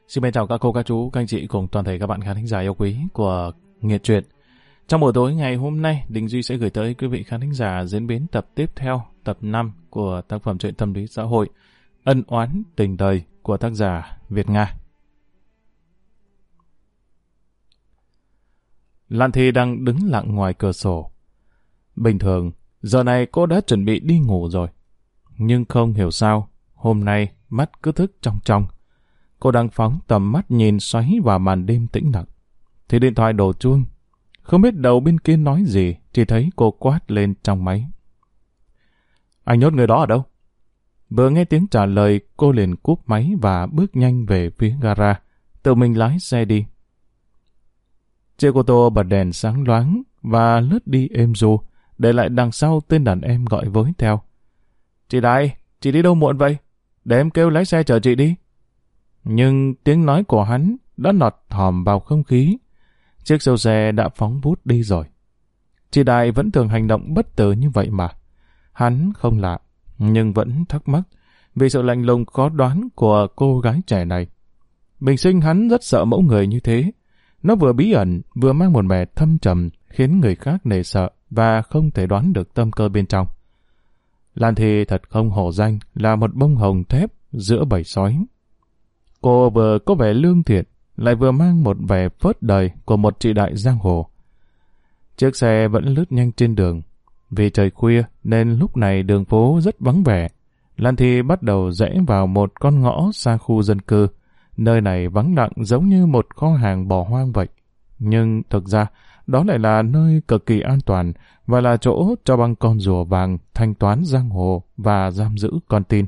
Xin chào các cô, các chú, các anh chị cùng toàn thể các bạn khán thính giả yêu quý của Nghệ Truyện. Trong buổi tối ngày hôm nay, Đình Duy sẽ gửi tới quý vị khán thính giả diễn biến tập tiếp theo, tập 5 của tác phẩm truyện tâm lý xã hội Ân oán tình đời của tác giả Việt Nga. Lan Thi đang đứng lặng ngoài cửa sổ. Bình thường, giờ này cô đã chuẩn bị đi ngủ rồi. Nhưng không hiểu sao, hôm nay mắt cứ thức trong trong. Cô đang phóng tầm mắt nhìn xoáy vào màn đêm tĩnh lặng. Thì điện thoại đổ chuông. Không biết đầu bên kia nói gì, chỉ thấy cô quát lên trong máy. Anh nhốt người đó ở đâu? Vừa nghe tiếng trả lời, cô liền cúp máy và bước nhanh về phía gara, tự mình lái xe đi. Chiếc ô tô bật đèn sáng loáng và lướt đi êm ru, để lại đằng sau tên đàn em gọi với theo. Chị Đại, chị đi đâu muộn vậy? Để em kêu lái xe chở chị đi. Nhưng tiếng nói của hắn đã nọt thòm vào không khí. Chiếc siêu xe đã phóng vút đi rồi. Chị Đại vẫn thường hành động bất tử như vậy mà. Hắn không lạ, nhưng vẫn thắc mắc vì sự lạnh lùng khó đoán của cô gái trẻ này. Bình sinh hắn rất sợ mẫu người như thế. Nó vừa bí ẩn, vừa mang một vẻ thâm trầm, khiến người khác nể sợ và không thể đoán được tâm cơ bên trong. Lan Thi thật không hổ danh là một bông hồng thép giữa bầy sói. Cô vừa có vẻ lương thiện, lại vừa mang một vẻ phớt đời của một chị đại giang hồ. Chiếc xe vẫn lướt nhanh trên đường. Vì trời khuya nên lúc này đường phố rất vắng vẻ. Lan Thi bắt đầu rẽ vào một con ngõ xa khu dân cư. Nơi này vắng lặng giống như một kho hàng bỏ hoang vậy. Nhưng thực ra, đó lại là nơi cực kỳ an toàn và là chỗ cho băng con rùa vàng thanh toán giang hồ và giam giữ con tin.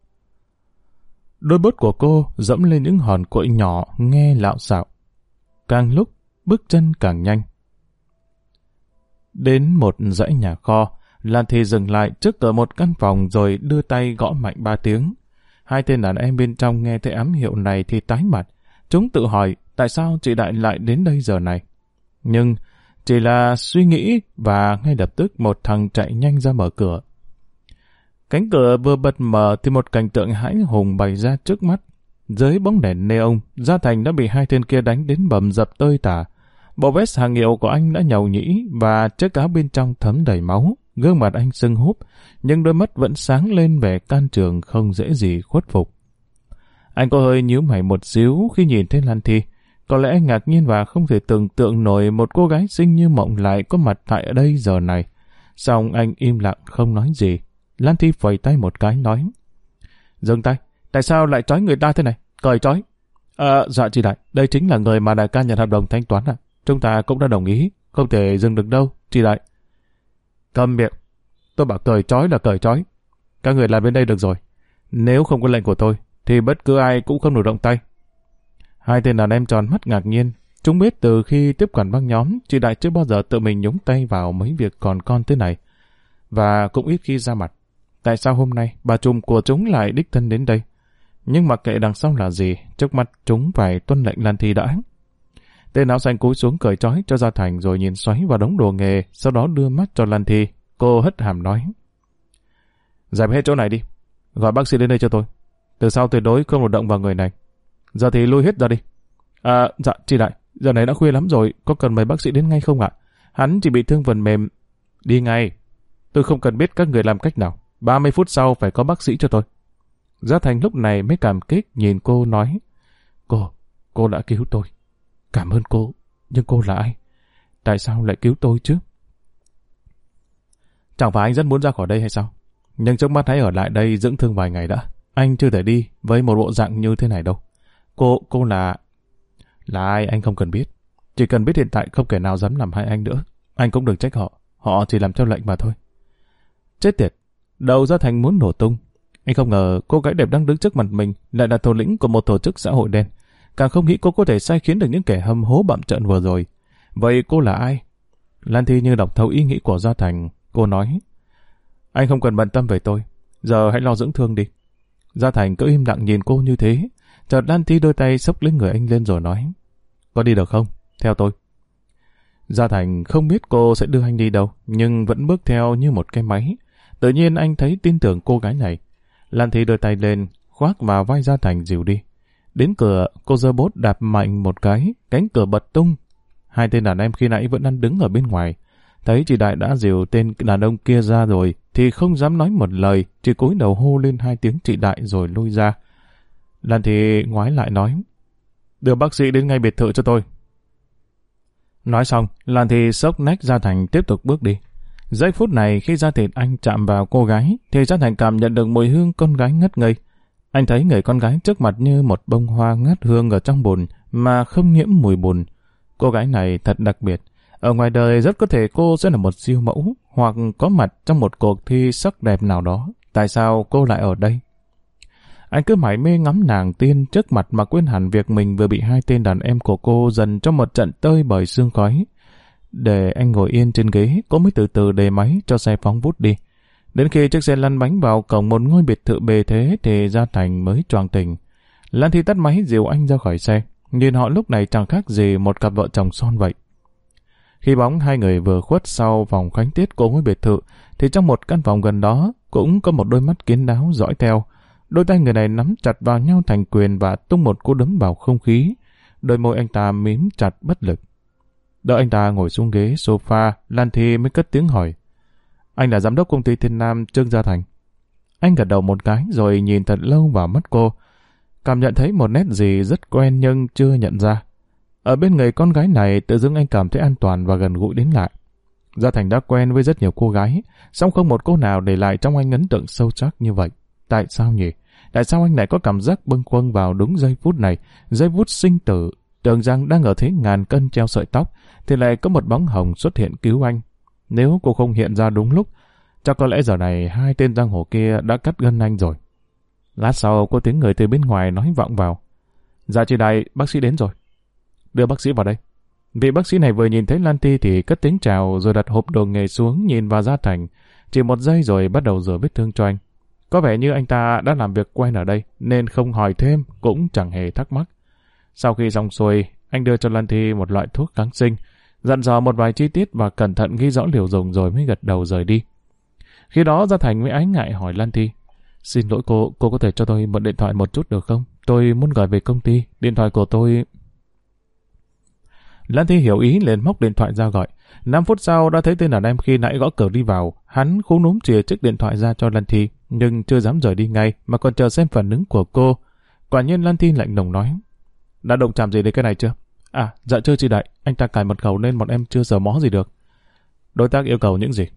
Đôi bốt của cô dẫm lên những hòn cội nhỏ nghe lạo xạo. Càng lúc, bước chân càng nhanh. Đến một dãy nhà kho, Lan Thi dừng lại trước cửa một căn phòng rồi đưa tay gõ mạnh 3 tiếng. Hai tên đàn em bên trong nghe thấy ám hiệu này thì tái mặt. Chúng tự hỏi tại sao chị Đại lại đến đây giờ này. Nhưng chỉ là suy nghĩ và ngay lập tức một thằng chạy nhanh ra mở cửa. Cánh cửa vừa bật mở thì một cảnh tượng hãi hùng bày ra trước mắt. Dưới bóng đèn neon, Gia Thành đã bị hai tên kia đánh đến bầm dập tơi tả. Bộ vest hàng hiệu của anh đã nhàu nhĩ và chiếc áo bên trong thấm đầy máu. Gương mặt anh sưng húp, nhưng đôi mắt vẫn sáng lên vẻ can trường không dễ gì khuất phục. Anh có hơi nhíu mày một xíu khi nhìn thấy Lan Thi. Có lẽ ngạc nhiên và không thể tưởng tượng nổi một cô gái xinh như mộng lại có mặt tại ở đây giờ này. Xong anh im lặng không nói gì. Lan Thi phẩy tay một cái nói. Dừng tay, tại sao lại trói người ta thế này? Cởi trói. Dạ chị Đại, đây chính là người mà đại ca nhận hợp đồng thanh toán à? Chúng ta cũng đã đồng ý, không thể dừng được đâu, chị Đại. Câm miệng, tôi bảo cởi trói là cởi trói. Các người làm bên đây được rồi. Nếu không có lệnh của tôi, thì bất cứ ai cũng không được động tay. Hai tên đàn em tròn mắt ngạc nhiên. Chúng biết từ khi tiếp quản băng nhóm, chị Đại chưa bao giờ tự mình nhúng tay vào mấy việc còn con thế này. Và cũng ít khi ra mặt. Tại sao hôm nay bà trùm của chúng lại đích thân đến đây? Nhưng mặc kệ đằng sau là gì, trước mặt chúng phải tuân lệnh Lan Thi đã. Tên áo xanh cúi xuống cởi trói cho Gia Thành rồi nhìn xoáy vào đống đồ nghề, sau đó đưa mắt cho Lan Thi. Cô hất hàm nói. Dẹp hết chỗ này đi. Gọi bác sĩ đến đây cho tôi. Từ sau tuyệt đối không được động vào người này. Giờ thì lui hết ra đi. Dạ, chị Đại, giờ này đã khuya lắm rồi, có cần mời bác sĩ đến ngay không ạ? Hắn chỉ bị thương phần mềm. Đi ngay. Tôi không cần biết các người làm cách nào. 30 phút sau phải có bác sĩ cho tôi. Gia Thành lúc này mới cảm kích nhìn cô nói. Cô đã cứu tôi. Cảm ơn cô, nhưng cô là ai? Tại sao lại cứu tôi chứ? Chẳng phải anh rất muốn ra khỏi đây hay sao? Nhưng trước mắt hãy ở lại đây dưỡng thương vài ngày đã. Anh chưa thể đi với một bộ dạng như thế này đâu. Cô là ai anh không cần biết. Chỉ cần biết hiện tại không kẻ nào dám làm hại anh nữa. Anh cũng đừng trách họ. Họ chỉ làm theo lệnh mà thôi. Chết tiệt. Đầu Gia Thành muốn nổ tung. Anh không ngờ cô gái đẹp đang đứng trước mặt mình lại là thủ lĩnh của một tổ chức xã hội đen. Càng không nghĩ cô có thể sai khiến được những kẻ hâm hố bặm trợn vừa rồi. Vậy cô là ai? Lan Thi như đọc thấu ý nghĩ của Gia Thành. Cô nói. Anh không cần bận tâm về tôi. Giờ hãy lo dưỡng thương đi. Gia Thành cứ im lặng nhìn cô như thế. Chợt Lan Thi đôi tay xốc lấy người anh lên rồi nói. Có đi được không? Theo tôi. Gia Thành không biết cô sẽ đưa anh đi đâu, nhưng vẫn bước theo như một cái máy. Tự nhiên anh thấy tin tưởng cô gái này. Lan Thi đưa tay lên, khoác vào vai Gia Thành dìu đi. Đến cửa, cô giơ bốt đạp mạnh một cái, cánh cửa bật tung. Hai tên đàn em khi nãy vẫn đang đứng ở bên ngoài. Thấy chị Đại đã dìu tên đàn ông kia ra rồi, thì không dám nói một lời, chỉ cúi đầu hô lên 2 tiếng chị Đại rồi lui ra. Lan Thi ngoái lại nói, đưa bác sĩ đến ngay biệt thự cho tôi. Nói xong, Lan Thi xốc nách Gia Thành tiếp tục bước đi. Giây phút này khi da thịt anh chạm vào cô gái, thì Gia Thành cảm nhận được mùi hương con gái ngất ngây. Anh thấy người con gái trước mặt như một bông hoa ngát hương ở trong bùn mà không nhiễm mùi bùn. Cô gái này thật đặc biệt. Ở ngoài đời rất có thể cô sẽ là một siêu mẫu hoặc có mặt trong một cuộc thi sắc đẹp nào đó. Tại sao cô lại ở đây? Anh cứ mải mê ngắm nàng tiên trước mặt mà quên hẳn việc mình vừa bị 2 tên đàn em của cô dần trong một trận tơi bời sương khói. Để anh ngồi yên trên ghế, cô mới từ từ đề máy cho xe phóng vút đi. Đến khi chiếc xe lăn bánh vào cổng một ngôi biệt thự bề thế thì Gia Thành mới choàng tỉnh. Lan Thi tắt máy dìu anh ra khỏi xe. Nhìn họ lúc này chẳng khác gì một cặp vợ chồng son vậy. Khi bóng 2 người vừa khuất sau vòng khánh tiết của ngôi biệt thự, thì trong một căn phòng gần đó cũng có một đôi mắt kiến đáo dõi theo. Đôi tay người này nắm chặt vào nhau thành quyền và tung một cú đấm vào không khí. Đôi môi anh ta mím chặt bất lực. Đợi anh ta ngồi xuống ghế sofa, Lan Thi mới cất tiếng hỏi. Anh là giám đốc công ty Thiên Nam Trương Gia Thành. Anh gật đầu một cái rồi nhìn thật lâu vào mắt cô. Cảm nhận thấy một nét gì rất quen nhưng chưa nhận ra. Ở bên người con gái này tự dưng anh cảm thấy an toàn và gần gũi đến lạ. Gia Thành đã quen với rất nhiều cô gái, song không một cô nào để lại trong anh ấn tượng sâu sắc như vậy. Tại sao nhỉ? Tại sao anh lại có cảm giác bâng khuâng vào đúng giây phút này, giây phút sinh tử, tưởng rằng đang ở thế ngàn cân treo sợi tóc, thì lại có một bóng hồng xuất hiện cứu anh. Nếu cô không hiện ra đúng lúc, chắc có lẽ giờ này 2 tên giang hồ kia đã cắt gân anh rồi. Lát sau có tiếng người từ bên ngoài nói vọng vào. Dạ chị Đại, bác sĩ đến rồi. Đưa bác sĩ vào đây. Vị bác sĩ này vừa nhìn thấy Lan Thi thì cất tiếng chào rồi đặt hộp đồ nghề xuống nhìn vào Gia Thành. Chỉ một giây rồi bắt đầu rửa vết thương cho anh. Có vẻ như anh ta đã làm việc quen ở đây nên không hỏi thêm, cũng chẳng hề thắc mắc. Sau khi xong xuôi, anh đưa cho Lan Thi một loại thuốc kháng sinh, dặn dò một vài chi tiết và cẩn thận ghi rõ liều dùng rồi mới gật đầu rời đi. Khi đó Gia Thành mới ái ngại hỏi Lan Thi. Xin lỗi cô có thể cho tôi mượn điện thoại một chút được không? Tôi muốn gọi về công ty, điện thoại của tôi... Lan Thi hiểu ý liền móc điện thoại ra gọi. 5 phút sau đã thấy tên đàn em khi nãy gõ cửa đi vào. Hắn khú núm chìa chiếc điện thoại ra cho Lan Thi, nhưng chưa dám rời đi ngay mà còn chờ xem phản ứng của cô. Quả nhiên Lan Thi lạnh lùng nói. Đã động chạm gì đến cái này chưa? À, dạ chưa chị Đại, anh ta cài mật khẩu nên bọn em chưa sờ mó gì được. Đối tác yêu cầu những gì?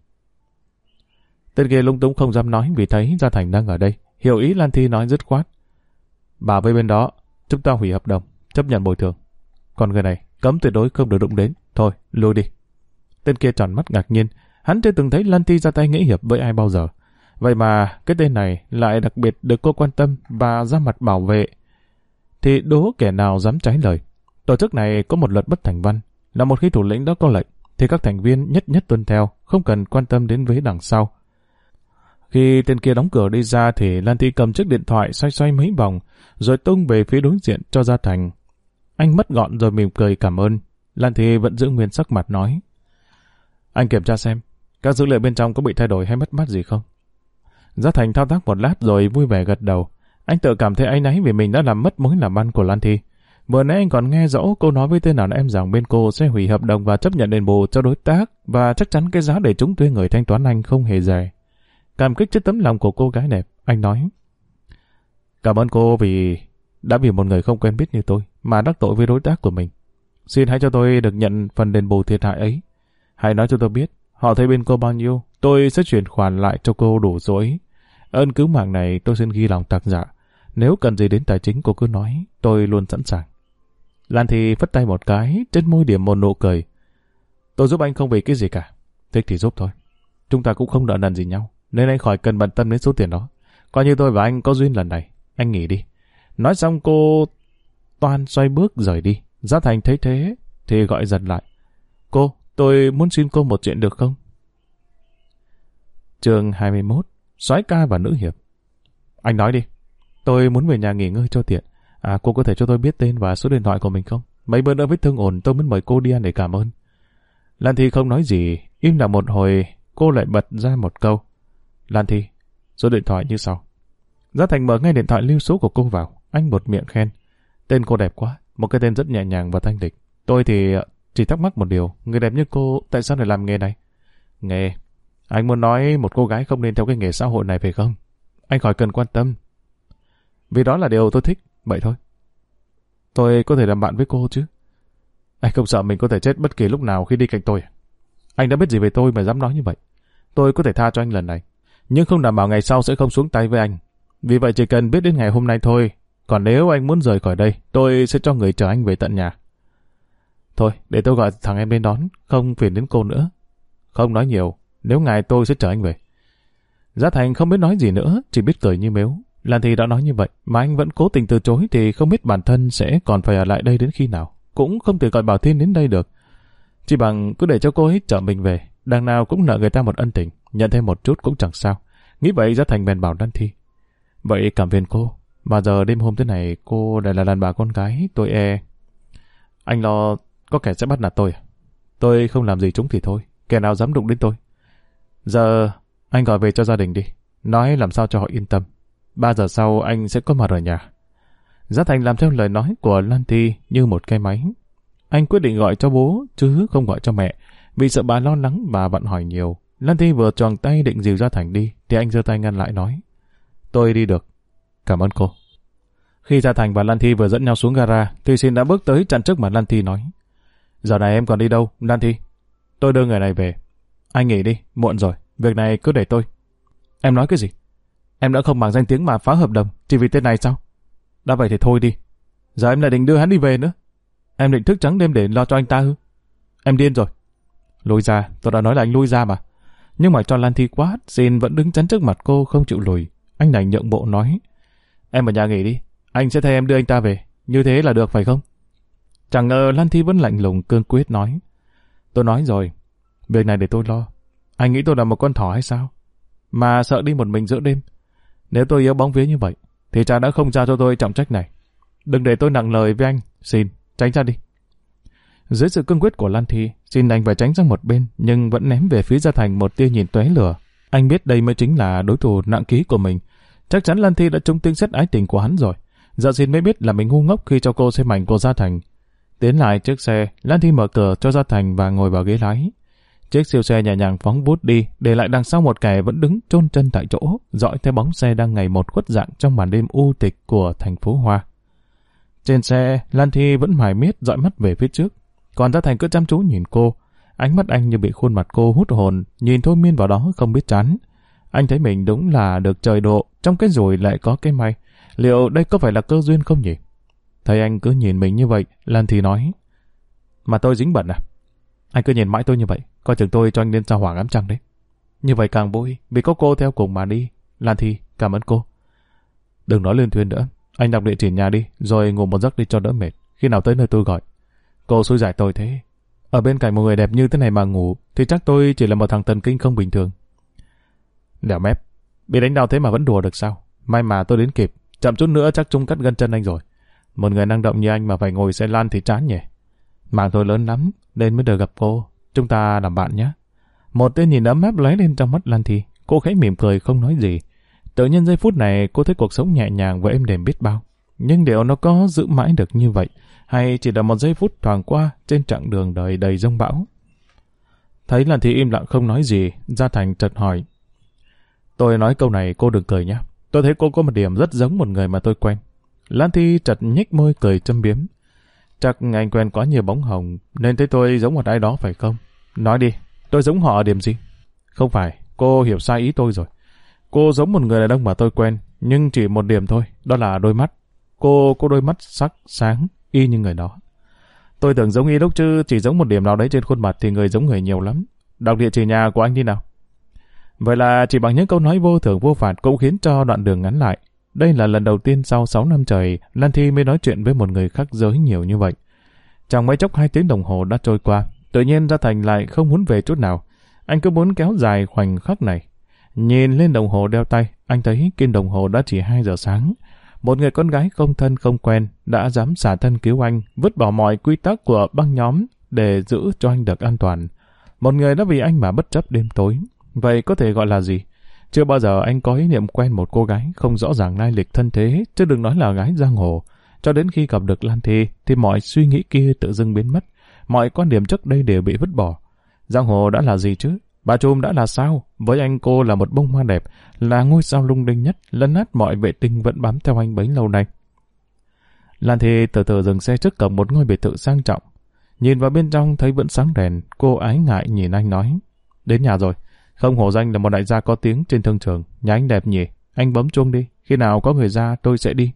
Tên kia lung tung không dám nói vì thấy Gia Thành đang ở đây. Hiểu ý Lan Thi nói dứt khoát. Bà với bên đó, chúng ta hủy hợp đồng, chấp nhận bồi thường. Còn người này, cấm tuyệt đối không được đụng đến. Thôi, lui đi. Tên kia tròn mắt ngạc nhiên. Hắn chưa từng thấy Lan Thi ra tay nghĩa hiệp với ai bao giờ. Vậy mà cái tên này lại đặc biệt được cô quan tâm và ra mặt bảo vệ. Thì đố kẻ nào dám trái lời. Tổ chức này có một luật bất thành văn, là một khi thủ lĩnh đó có lệnh, thì các thành viên nhất nhất tuân theo, không cần quan tâm đến vế đằng sau. Khi tên kia đóng cửa đi ra thì Lan Thi cầm chiếc điện thoại xoay xoay mấy vòng, rồi tung về phía đối diện cho Gia Thành. Anh mất gọn rồi mỉm cười cảm ơn. Lan Thi vẫn giữ nguyên sắc mặt nói. Anh kiểm tra xem, các dữ liệu bên trong có bị thay đổi hay mất mát gì không? Gia Thành thao tác một lát rồi vui vẻ gật đầu. Anh tự cảm thấy áy náy vì mình đã làm mất mối làm ăn của Lan Thi. Vừa nãy anh còn nghe rõ cô nói với tên đàn em rằng bên cô sẽ hủy hợp đồng và chấp nhận đền bù cho đối tác, và chắc chắn cái giá để chúng thuê người thanh toán anh không hề rẻ. Cảm kích trước tấm lòng của cô gái đẹp, anh nói. Cảm ơn cô vì đã vì một người không quen biết như tôi mà đắc tội với đối tác của mình. Xin hãy cho tôi được nhận phần đền bù thiệt hại ấy. Hãy nói cho tôi biết, họ thấy bên cô bao nhiêu, tôi sẽ chuyển khoản lại cho cô đủ số ấy. Ơn cứu mạng này tôi xin ghi lòng tạc dạ. Nếu cần gì đến tài chính cô cứ nói, tôi luôn sẵn sàng. Lan Thi phất tay một cái, trên môi điểm một nụ cười. Tôi giúp anh không vì cái gì cả. Thích thì giúp thôi. Chúng ta cũng không nợ nần gì nhau, nên anh khỏi cần bận tâm đến số tiền đó. Coi như tôi và anh có duyên lần này, anh nghỉ đi. Nói xong cô toan xoay bước rời đi. Gia Thành thấy thế thì gọi giật lại. Cô, tôi muốn xin cô một chuyện được không? Chương 21. Soái ca và nữ hiệp. Anh nói đi. Tôi muốn về nhà nghỉ ngơi cho tiện. À, cô có thể cho tôi biết tên và số điện thoại của mình không? Mấy bữa nữa vết thương ổn, tôi muốn mời cô đi ăn để cảm ơn. Lan Thi không nói gì, im lặng một hồi, cô lại bật ra một câu. Lan Thi, số điện thoại như sau. Gia Thành mở ngay điện thoại lưu số của cô vào, anh một miệng khen. Tên cô đẹp quá, một cái tên rất nhẹ nhàng và thanh lịch. Tôi thì chỉ thắc mắc một điều, người đẹp như cô tại sao lại làm nghề này? Nghề? Anh muốn nói một cô gái không nên theo cái nghề xã hội này phải không? Anh khỏi cần quan tâm. Vì đó là điều tôi thích, vậy thôi. Tôi có thể làm bạn với cô chứ? Anh không sợ mình có thể chết bất kỳ lúc nào khi đi cạnh tôi. Anh đã biết gì về tôi mà dám nói như vậy. Tôi có thể tha cho anh lần này, nhưng không đảm bảo ngày sau sẽ không xuống tay với anh. Vì vậy chỉ cần biết đến ngày hôm nay thôi. Còn nếu anh muốn rời khỏi đây, tôi sẽ cho người chở anh về tận nhà. Thôi, để tôi gọi thằng em đến đón, không phiền đến cô nữa. Không nói nhiều, nếu ngài tôi sẽ chở anh về. Giá Thành không biết nói gì nữa, chỉ biết cười như mếu. Lan Thi đã nói như vậy, mà anh vẫn cố tình từ chối thì không biết bản thân sẽ còn phải ở lại đây đến khi nào. Cũng không thể gọi Bảo Thiên đến đây được. Chỉ bằng cứ để cho cô ấy chở mình về, đằng nào cũng nợ người ta một ân tình, nhận thêm một chút cũng chẳng sao. Nghĩ vậy Giá Thành bèn bảo Lan Thi. Vậy cảm ơn cô, mà giờ đêm hôm thế này cô lại là đàn bà con gái, tôi e. Anh lo có kẻ sẽ bắt nạt tôi à? Tôi không làm gì chúng thì thôi, kẻ nào dám đụng đến tôi. Giờ anh gọi về cho gia đình đi, nói làm sao cho họ yên tâm. 3 giờ sau anh sẽ có mặt ở nhà. Giá Thành làm theo lời nói của Lan Thi như một cái máy. Anh quyết định gọi cho bố chứ không gọi cho mẹ, vì sợ bà lo lắng và bận hỏi nhiều. Lan Thi vừa choàng tay định dìu Giá Thành đi thì anh giơ tay ngăn lại nói. Tôi đi được. Cảm ơn cô. Khi Giá Thành và Lan Thi vừa dẫn nhau xuống gara, thì Xin đã bước tới chặn trước mặt Lan Thi nói. Giờ này em còn đi đâu, Lan Thi? Tôi đưa người này về. Anh nghỉ đi, muộn rồi, việc này cứ để tôi. Em nói cái gì? Em đã không bằng danh tiếng mà phá hợp đồng, chỉ vì tên này sao? Đã vậy thì thôi đi. Giờ em lại định đưa hắn đi về nữa. Em định thức trắng đêm để lo cho anh ta ư? Em điên rồi. Lui ra, tôi đã nói là anh lui ra mà. Nhưng mà cho Lan Thi quát, Xin vẫn đứng chắn trước mặt cô không chịu lùi. Anh đành nhượng bộ nói. Em ở nhà nghỉ đi, anh sẽ thay em đưa anh ta về. Như thế là được phải không? Chẳng ngờ Lan Thi vẫn lạnh lùng cương quyết nói. Tôi nói rồi, việc này để tôi lo. Anh nghĩ tôi là một con thỏ hay sao? Mà sợ đi một mình giữa đêm. Nếu tôi yếu bóng vía như vậy, thì cha đã không giao cho tôi trọng trách này. Đừng để tôi nặng lời với anh, Xin, tránh ra đi. Dưới sự cương quyết của Lan Thi, Xin đành phải tránh sang một bên, nhưng vẫn ném về phía Giá Thành một tia nhìn tóe lửa. Anh biết đây mới chính là đối thủ nặng ký của mình. Chắc chắn Lan Thi đã trúng tiếng sét ái tình của hắn rồi. Giờ Xin mới biết là mình ngu ngốc khi cho cô xem ảnh của Giá Thành. Tiến lại trước xe, Lan Thi mở cửa cho Giá Thành và ngồi vào ghế lái. Chiếc siêu xe nhẹ nhàng phóng vút đi, để lại đằng sau một kẻ vẫn đứng chôn chân tại chỗ, dõi theo bóng xe đang ngày một khuất dạng trong màn đêm u tịch của thành phố Hoa. Trên xe, Lan Thi vẫn mải miết dõi mắt về phía trước, còn Giá Thành cứ chăm chú nhìn cô. Ánh mắt anh như bị khuôn mặt cô hút hồn, nhìn thôi miên vào đó không biết chán. Anh thấy mình đúng là được trời độ, trong cái rủi lại có cái may. Liệu đây có phải là cơ duyên không nhỉ? Thấy anh cứ nhìn mình như vậy, Lan Thi nói. Mà tôi dính bẩn à? Anh cứ nhìn mãi tôi như vậy, coi chừng tôi cho anh lên sao hỏa ngắm trăng đấy. Như vậy càng vui, vì có cô theo cùng mà đi. Lan Thi, cảm ơn cô. Đừng nói luyên thuyên nữa, anh đọc địa chỉ nhà đi, rồi ngủ một giấc đi cho đỡ mệt. Khi nào tới nơi tôi gọi. Cô xui giải tôi thế. Ở bên cạnh một người đẹp như thế này mà ngủ, thì chắc tôi chỉ là một thằng thần kinh không bình thường. Đẻo mép, bị đánh đau thế mà vẫn đùa được sao? May mà tôi đến kịp, chậm chút nữa chắc chúng cắt gân chân anh rồi. Một người năng động như anh mà phải ngồi xe lan thì chán nhỉ. Mạng tôi lớn lắm, nên mới được gặp cô. Chúng ta làm bạn nhé. Một tia nhìn ấm áp lóe lên trong mắt Lan Thi. Cô khẽ mỉm cười không nói gì. Tự nhiên giây phút này cô thấy cuộc sống nhẹ nhàng và êm đềm biết bao. Nhưng liệu nó có giữ mãi được như vậy, hay chỉ là một giây phút thoáng qua trên chặng đường đời đầy giông bão? Thấy Lan Thi im lặng không nói gì, Giá Thành chợt hỏi. Tôi nói câu này cô đừng cười nhé. Tôi thấy cô có một điểm rất giống một người mà tôi quen. Lan Thi chợt nhếch môi cười châm biếm. Chắc anh quen quá nhiều bóng hồng nên thấy tôi giống một ai đó phải không? Nói đi, tôi giống họ ở điểm gì? Không phải, cô hiểu sai ý tôi rồi. Cô giống một người đàn ông mà tôi quen, nhưng chỉ một điểm thôi, đó là đôi mắt. Cô có đôi mắt sắc, sáng, y như người đó. Tôi tưởng giống y lúc chứ chỉ giống một điểm nào đấy trên khuôn mặt thì người giống người nhiều lắm. Đọc địa chỉ nhà của anh đi nào. Vậy là chỉ bằng những câu nói vô thưởng vô phạt cũng khiến cho đoạn đường ngắn lại. Đây là lần đầu tiên sau 6 năm trời, Lan Thi mới nói chuyện với một người khác giới nhiều như vậy. Trong mấy chốc 2 tiếng đồng hồ đã trôi qua, tự nhiên Giá Thành lại không muốn về chút nào. Anh cứ muốn kéo dài khoảnh khắc này. Nhìn lên đồng hồ đeo tay, anh thấy kim đồng hồ đã chỉ 2 giờ sáng. Một người con gái không thân không quen đã dám xả thân cứu anh, vứt bỏ mọi quy tắc của băng nhóm để giữ cho anh được an toàn. Một người đã vì anh mà bất chấp đêm tối. Vậy có thể gọi là gì? Chưa bao giờ anh có ý niệm quen một cô gái không rõ ràng lai lịch thân thế, chứ đừng nói là gái giang hồ. Cho đến khi gặp được Lan Thi thì mọi suy nghĩ kia tự dưng biến mất, mọi quan điểm trước đây đều bị vứt bỏ. Giang hồ đã là gì chứ? Bà Trùm đã là sao? Với anh cô là một bông hoa đẹp, là ngôi sao lung linh nhất, lấn át mọi vệ tinh vẫn bám theo anh bấy lâu nay. Lan Thi từ từ dừng xe trước cổng một ngôi biệt thự sang trọng. Nhìn vào bên trong thấy vẫn sáng đèn, cô ái ngại nhìn anh nói: Đến nhà rồi, không hổ danh là một đại gia có tiếng trên thương trường, nhà anh đẹp nhỉ, anh bấm chuông đi, khi nào có người ra tôi sẽ đi.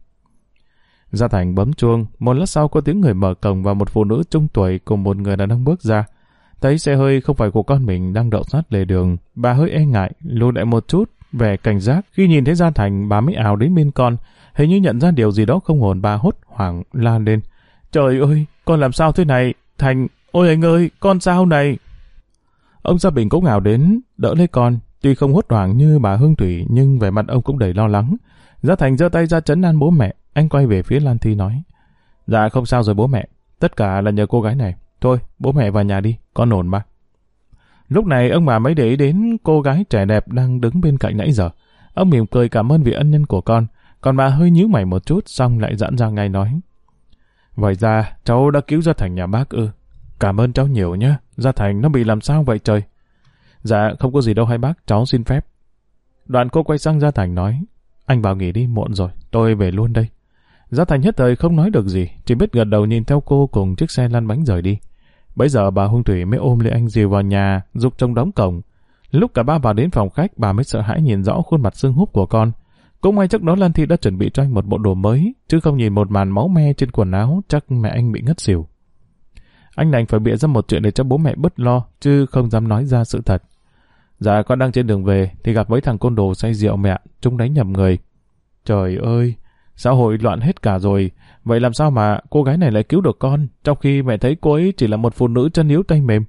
Gia Thành bấm chuông, một lát sau có tiếng người mở cổng và một phụ nữ trung tuổi cùng một người đàn ông bước ra. Thấy xe hơi không phải của con mình đang đậu sát lề đường, bà hơi e ngại, lùi lại một chút, vẻ cảnh giác. Khi nhìn thấy Gia Thành, bà mới ào đến bên con, hình như nhận ra điều gì đó không ổn, bà hốt hoảng la lên: Trời ơi, con làm sao thế này? Thành, ôi anh ơi, con sao này? Ông Gia Bình cũng ào đến, đỡ lấy con, tuy không hốt hoảng như bà Hương Thủy, nhưng vẻ mặt ông cũng đầy lo lắng. Gia Thành giơ tay ra trấn an bố mẹ, anh quay về phía Lan Thi nói: Dạ không sao rồi bố mẹ, tất cả là nhờ cô gái này. Thôi, bố mẹ vào nhà đi, con ổn mà. Lúc này ông bà mới để ý đến cô gái trẻ đẹp đang đứng bên cạnh nãy giờ. Ông mỉm cười cảm ơn vị ân nhân của con, còn bà hơi nhíu mày một chút, xong lại giãn ra ngay nói: Vậy ra, cháu đã cứu Gia Thành nhà bác ư? Cảm ơn cháu nhiều nhé, Gia Thành nó bị làm sao vậy trời? Dạ, không có gì đâu hai bác, cháu xin phép. Đoạn cô quay sang Gia Thành nói: Anh vào nghỉ đi, muộn rồi, tôi về luôn đây. Gia Thành nhất thời không nói được gì, chỉ biết gật đầu nhìn theo cô cùng chiếc xe lăn bánh rời đi. Bấy giờ bà Hương Thủy mới ôm lấy anh dìu vào nhà, giục trông đóng cổng. Lúc cả ba vào đến phòng khách, bà mới sợ hãi nhìn rõ khuôn mặt sưng húp của con. Cũng may trước đó Lan Thi đã chuẩn bị cho anh một bộ đồ mới, chứ không nhìn một màn máu me trên quần áo, chắc mẹ anh bị ngất xỉu. Anh đành phải bịa ra một chuyện để cho bố mẹ bớt lo, chứ không dám nói ra sự thật. Dạ con đang trên đường về thì gặp với thằng côn đồ say rượu mẹ, chúng đánh nhầm người. Trời ơi, xã hội loạn hết cả rồi, vậy làm sao mà cô gái này lại cứu được con, trong khi mẹ thấy cô ấy chỉ là một phụ nữ chân yếu tay mềm.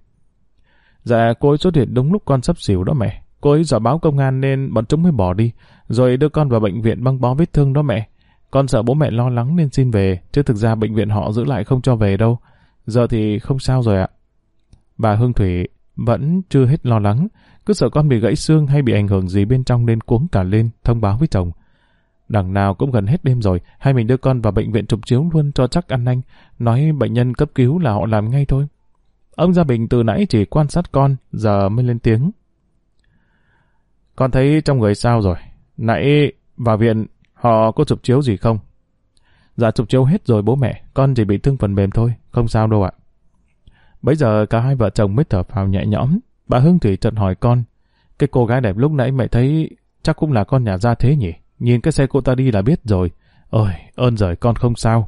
Dạ cô ấy xuất hiện đúng lúc con sắp xỉu đó mẹ, cô ấy dọa báo công an nên bọn chúng mới bỏ đi, rồi đưa con vào bệnh viện băng bó vết thương đó mẹ. Con sợ bố mẹ lo lắng nên xin về, chứ thực ra bệnh viện họ giữ lại không cho về đâu. Giờ thì không sao rồi ạ. Bà Hương Thủy vẫn chưa hết lo lắng, cứ sợ con bị gãy xương hay bị ảnh hưởng gì bên trong nên cuống cả lên, thông báo với chồng. Đằng nào cũng gần hết đêm rồi, hay mình đưa con vào bệnh viện chụp chiếu luôn cho chắc ăn anh, nói bệnh nhân cấp cứu là họ làm ngay thôi. Ông Gia Bình từ nãy chỉ quan sát con, giờ mới lên tiếng: Con thấy trong người sao rồi? Nãy vào viện họ có chụp chiếu gì không? Dạ chụp chiếu hết rồi bố mẹ, con chỉ bị thương phần mềm thôi, không sao đâu ạ. Bấy giờ cả hai vợ chồng mới thở phào nhẹ nhõm. Bà Hương Thủy chợt hỏi con: Cái cô gái đẹp lúc nãy mẹ thấy chắc cũng là con nhà gia thế nhỉ? Nhìn cái xe cô ta đi là biết rồi. Ôi, ơn giời con không sao.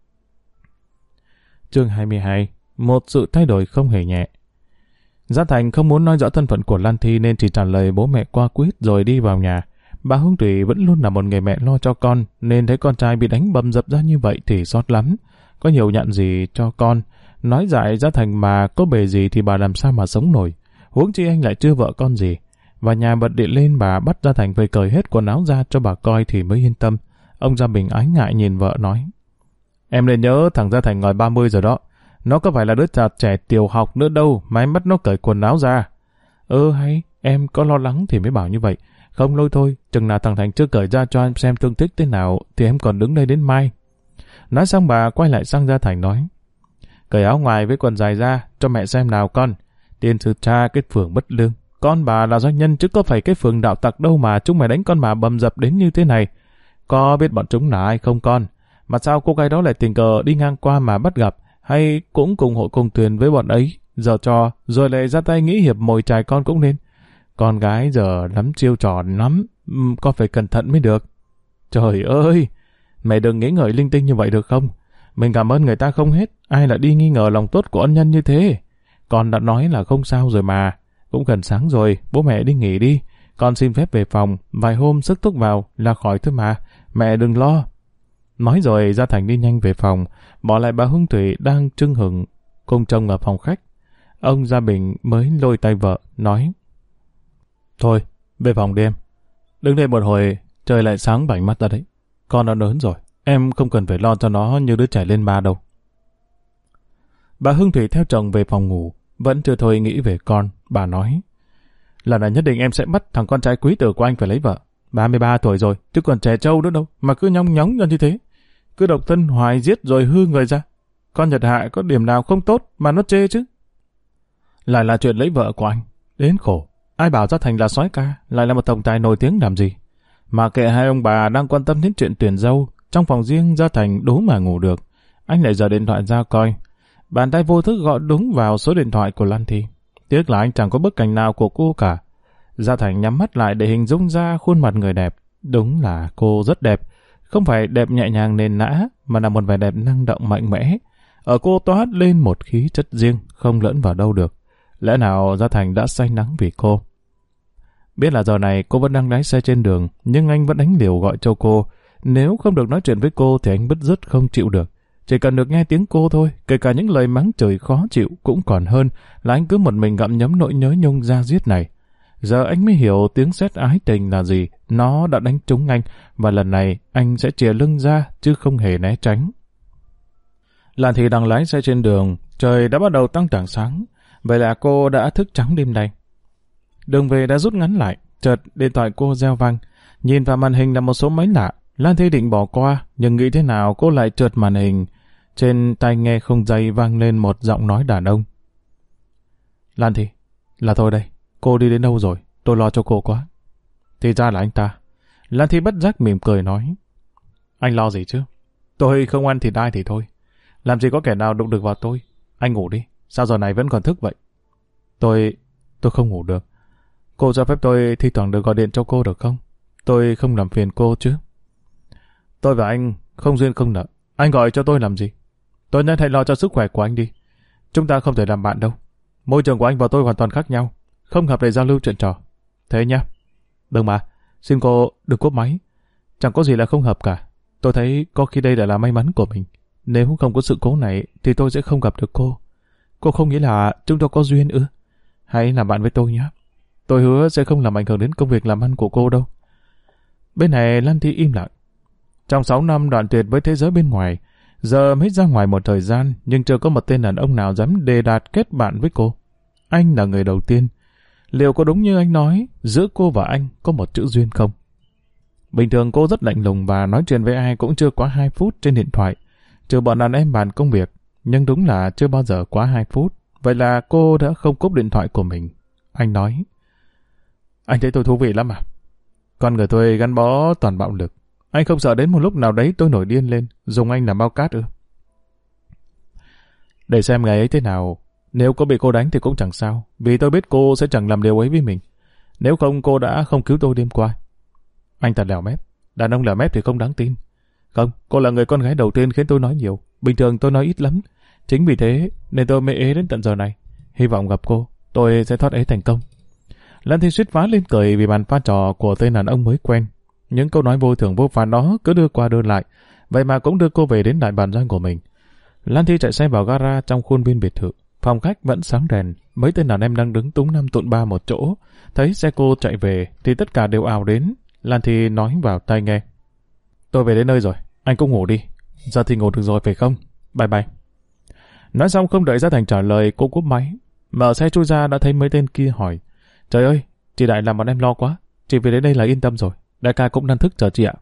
Chương 22. Một sự thay đổi không hề nhẹ. Gia Thành không muốn nói rõ thân phận của Lan Thi nên chỉ trả lời bố mẹ qua quýt rồi đi vào nhà. Bà Hương Thủy vẫn luôn là một người mẹ lo cho con, nên thấy con trai bị đánh bầm dập ra như vậy thì xót lắm. Có nhiều nhận gì cho con, nói dại Gia Thành mà có bề gì thì bà làm sao mà sống nổi. Huống chi anh lại chưa vợ con gì. Và nhà bật điện lên, bà bắt Gia Thành phải cởi hết quần áo ra cho bà coi thì mới yên tâm. Ông Gia Bình ái ngại nhìn vợ nói: Em nên nhớ thằng Gia Thành ngoài 30 rồi đó. Nó có phải là đứa trẻ tiểu học nữa đâu mà em bắt nó cởi quần áo ra. Hay, em có lo lắng thì mới bảo như vậy. Không lôi thôi, chừng nào thằng Thành chưa cởi ra cho em xem thương tích thế nào thì em còn đứng đây đến mai. Nói xong bà quay lại sang Gia Thành nói: Cởi áo ngoài với quần dài ra cho mẹ xem nào con. Tiền sư cha cái phường bất lương. Con bà là doanh nhân chứ có phải cái phường đạo tặc đâu mà chúng mày đánh con bà bầm dập đến như thế này. Có biết bọn chúng là ai không con? Mà sao cô gái đó lại tình cờ đi ngang qua mà bắt gặp, hay cũng cùng hội cùng thuyền với bọn ấy, giờ cho, rồi lại ra tay nghĩ hiệp mồi chài con cũng nên. Con gái giờ lắm chiêu trò lắm, con phải cẩn thận mới được. Trời ơi, mày đừng nghĩ ngợi linh tinh như vậy được không? Mình cảm ơn người ta không hết, ai lại đi nghi ngờ lòng tốt của ân nhân như thế. Con đã nói là không sao rồi mà, cũng gần sáng rồi, bố mẹ đi nghỉ đi. Con xin phép về phòng, vài hôm sức thuốc vào là khỏi thôi mà, mẹ đừng lo. Nói rồi Gia Thành đi nhanh về phòng, bỏ lại bà Hương Thủy đang trưng hửng cùng chồng ở phòng khách. Ông Gia Bình mới lôi tay vợ, nói: Thôi, về phòng đi em. Đứng đây một hồi, trời lại sáng bảnh mắt ra đấy. Con đã lớn rồi, em không cần phải lo cho nó như đứa trẻ lên ba đâu. Bà Hương Thủy theo chồng về phòng ngủ, vẫn chưa thôi nghĩ về con. Bà nói: Lần này nhất định em sẽ bắt thằng con trai quý tử của anh phải lấy vợ. 33 tuổi rồi, chứ còn trẻ trâu nữa đâu, mà cứ nhong nhóng như thế. cứ độc thân hoài giết rồi hư người ra. Con Nhật Hạ có điểm nào không tốt mà nó chê chứ? Lại là chuyện lấy vợ của anh. Đến khổ. Ai bảo Gia Thành là soái ca, lại là một tổng tài nổi tiếng làm gì? Mà kệ hai ông bà đang quan tâm đến chuyện tuyển dâu, trong phòng riêng Gia Thành đố mà ngủ được. Anh lại giở điện thoại ra coi. Bàn tay vô thức gọi đúng vào số điện thoại của Lan Thi. Tiếc là anh chẳng có bức ảnh nào của cô cả. Gia Thành nhắm mắt lại để hình dung ra khuôn mặt người đẹp. Đúng là cô rất đẹp. Không phải đẹp nhẹ nhàng nền nã, mà là một vẻ đẹp năng động mạnh mẽ. Ở cô toát lên một khí chất riêng, không lẫn vào đâu được. Lẽ nào Gia Thành đã say nắng vì cô? Biết là giờ này cô vẫn đang lái xe trên đường, nhưng anh vẫn đánh liều gọi cho cô. Nếu không được nói chuyện với cô thì anh bứt rứt không chịu được. Chỉ cần được nghe tiếng cô thôi, kể cả những lời mắng chửi khó chịu cũng còn hơn là anh cứ một mình gặm nhấm nỗi nhớ nhung da diết này. Giờ anh mới hiểu tiếng sét ái tình là gì, nó đã đánh trúng anh, và lần này anh sẽ chìa lưng ra chứ không hề né tránh. Lan Thi đang lái xe trên đường, trời đã bắt đầu tăng tảng sáng, vậy là cô đã thức trắng đêm nay. Đường về đã rút ngắn lại, chợt điện thoại cô reo vang, nhìn vào màn hình là một số máy lạ. Lan Thi định bỏ qua, nhưng nghĩ thế nào cô lại trượt màn hình. Trên tai nghe không dây vang lên một giọng nói đàn ông. Lan Thi, là tôi đây. Cô đi đến đâu rồi? Tôi lo cho cô quá. Thì ra là anh ta. Lan Thi bất giác mỉm cười nói. Anh lo gì chứ? Tôi không ăn thịt ai thì thôi. Làm gì có kẻ nào đụng được vào tôi. Anh ngủ đi. Sao giờ này vẫn còn thức vậy? Tôi không ngủ được. Cô cho phép tôi thi thoảng được gọi điện cho cô được không? Tôi không làm phiền cô chứ. Tôi và anh không duyên không nợ. Anh gọi cho tôi làm gì? Tôi nên hãy lo cho sức khỏe của anh đi. Chúng ta không thể làm bạn đâu. Môi trường của anh và tôi hoàn toàn khác nhau. Không hợp để giao lưu chuyện trò. Thế nhá. Đừng mà. Xin cô đừng cúp máy. Chẳng có gì là không hợp cả. Tôi thấy có khi đây là may mắn của mình. Nếu không có sự cố này thì tôi sẽ không gặp được cô. Cô không nghĩ là chúng tôi có duyên ư? Hãy làm bạn với tôi nhé. Tôi hứa sẽ không làm ảnh hưởng đến công việc làm ăn của cô đâu. Bên này Lan Thi im lặng. Trong 6 năm đoạn tuyệt với thế giới bên ngoài, giờ mới ra ngoài một thời gian, nhưng chưa có một tên đàn ông nào dám đề đạt kết bạn với cô. Anh là người đầu tiên. Liệu có đúng như anh nói, giữa cô và anh có một chữ duyên không? Bình thường cô rất lạnh lùng và nói chuyện với ai cũng chưa quá 2 phút trên điện thoại, trừ bọn đàn em bàn công việc, nhưng đúng là chưa bao giờ quá 2 phút. Vậy là cô đã không cúp điện thoại của mình. Anh nói, anh thấy tôi thú vị lắm à? Con người tôi gắn bó toàn bạo lực. Anh không sợ đến một lúc nào đấy tôi nổi điên lên, dùng anh làm bao cát ư? Để xem ngày ấy thế nào. Nếu có bị cô đánh thì cũng chẳng sao, vì tôi biết cô sẽ chẳng làm điều ấy với mình. Nếu không cô đã không cứu tôi đêm qua. Anh thật lèo mép. Đàn ông lèo mép thì không đáng tin. Không, cô là người con gái đầu tiên khiến tôi nói nhiều. Bình thường tôi nói ít lắm. Chính vì thế nên tôi mới ế đến tận giờ này. Hy vọng gặp cô, tôi sẽ thoát ế thành công. Lan Thi suýt phá lên cười vì bàn pha trò của tên đàn ông mới quen. Những câu nói vô thưởng vô phạt đó cứ đưa qua đưa lại, vậy mà cũng đưa cô về đến đại bản doanh của mình. Lan Thi chạy xe vào gara trong khuôn viên biệt thự. Phòng khách vẫn sáng đèn, mấy tên đàn em đang đứng túm năm tụm ba một chỗ. Thấy xe cô chạy về thì tất cả đều ào đến. Lan Thi nói vào tai nghe. Tôi về đến nơi rồi, anh cũng ngủ đi. Giờ thì ngủ được rồi phải không? Bye bye. Nói xong không đợi Gia Thành trả lời, cô cúp máy. Mở xe chui ra đã thấy mấy tên kia hỏi. Trời ơi, chị Đại làm bọn em lo quá. Chị về đến đây là yên tâm rồi. Đại ca cũng đang thức chờ chị ạ.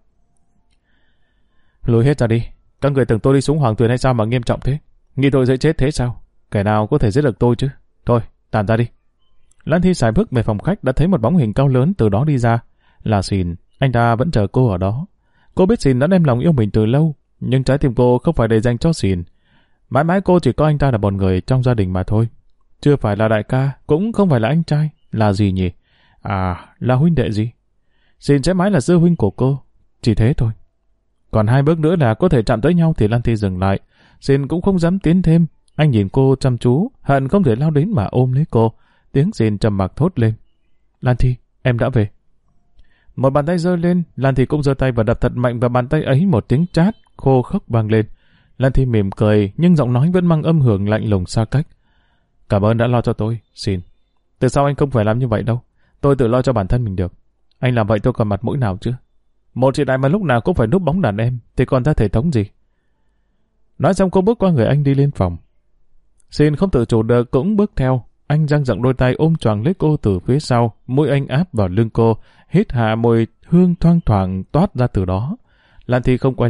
Lùi hết ra đi. Các người tưởng tôi đi xuống Hoàng Tuyền hay sao mà nghiêm trọng thế? Nghĩ tôi dễ chết thế sao? Kẻ nào có thể giết được tôi chứ? Thôi, tản ra đi. Lan Thi xài bước về phòng khách đã thấy một bóng hình cao lớn từ đó đi ra. Là Sìn, anh ta vẫn chờ cô ở đó. Cô biết Sìn đã đem lòng yêu mình từ lâu, nhưng trái tim cô không phải để dành cho Sìn. Mãi mãi cô chỉ có anh ta là một người trong gia đình mà thôi. Chưa phải là đại ca, cũng không phải là anh trai. Là gì nhỉ? À, là huynh đệ gì? Sìn sẽ mãi là sư huynh của cô. Chỉ thế thôi. Còn 2 bước nữa là có thể chạm tới nhau thì Lan Thi dừng lại. Sìn cũng không dám tiến thêm. Anh nhìn cô chăm chú, hận không thể lao đến mà ôm lấy cô. Tiếng Sìn trầm mặc thốt lên. Lan Thi, em đã về. Một bàn tay giơ lên, Lan Thi cũng giơ tay và đập thật mạnh vào bàn tay ấy một tiếng chát khô khốc vang lên. Lan Thi mỉm cười, nhưng giọng nói vẫn mang âm hưởng lạnh lùng xa cách. Cảm ơn đã lo cho tôi, Sìn. Từ sau anh không phải làm như vậy đâu. Tôi tự lo cho bản thân mình được. Anh làm vậy tôi còn mặt mũi nào chứ? Một chị Đại mà lúc nào cũng phải núp bóng đàn em thì còn ra thể thống gì? Nói xong cô bước qua người anh đi lên phòng. Sìn không tự chủ được cũng bước theo. Anh dang rộng đôi tay ôm choàng lấy cô từ phía sau, mũi anh áp vào lưng cô, hít hạ mùi hương thoang thoảng toát ra từ đó. Lan Thi không quay lại,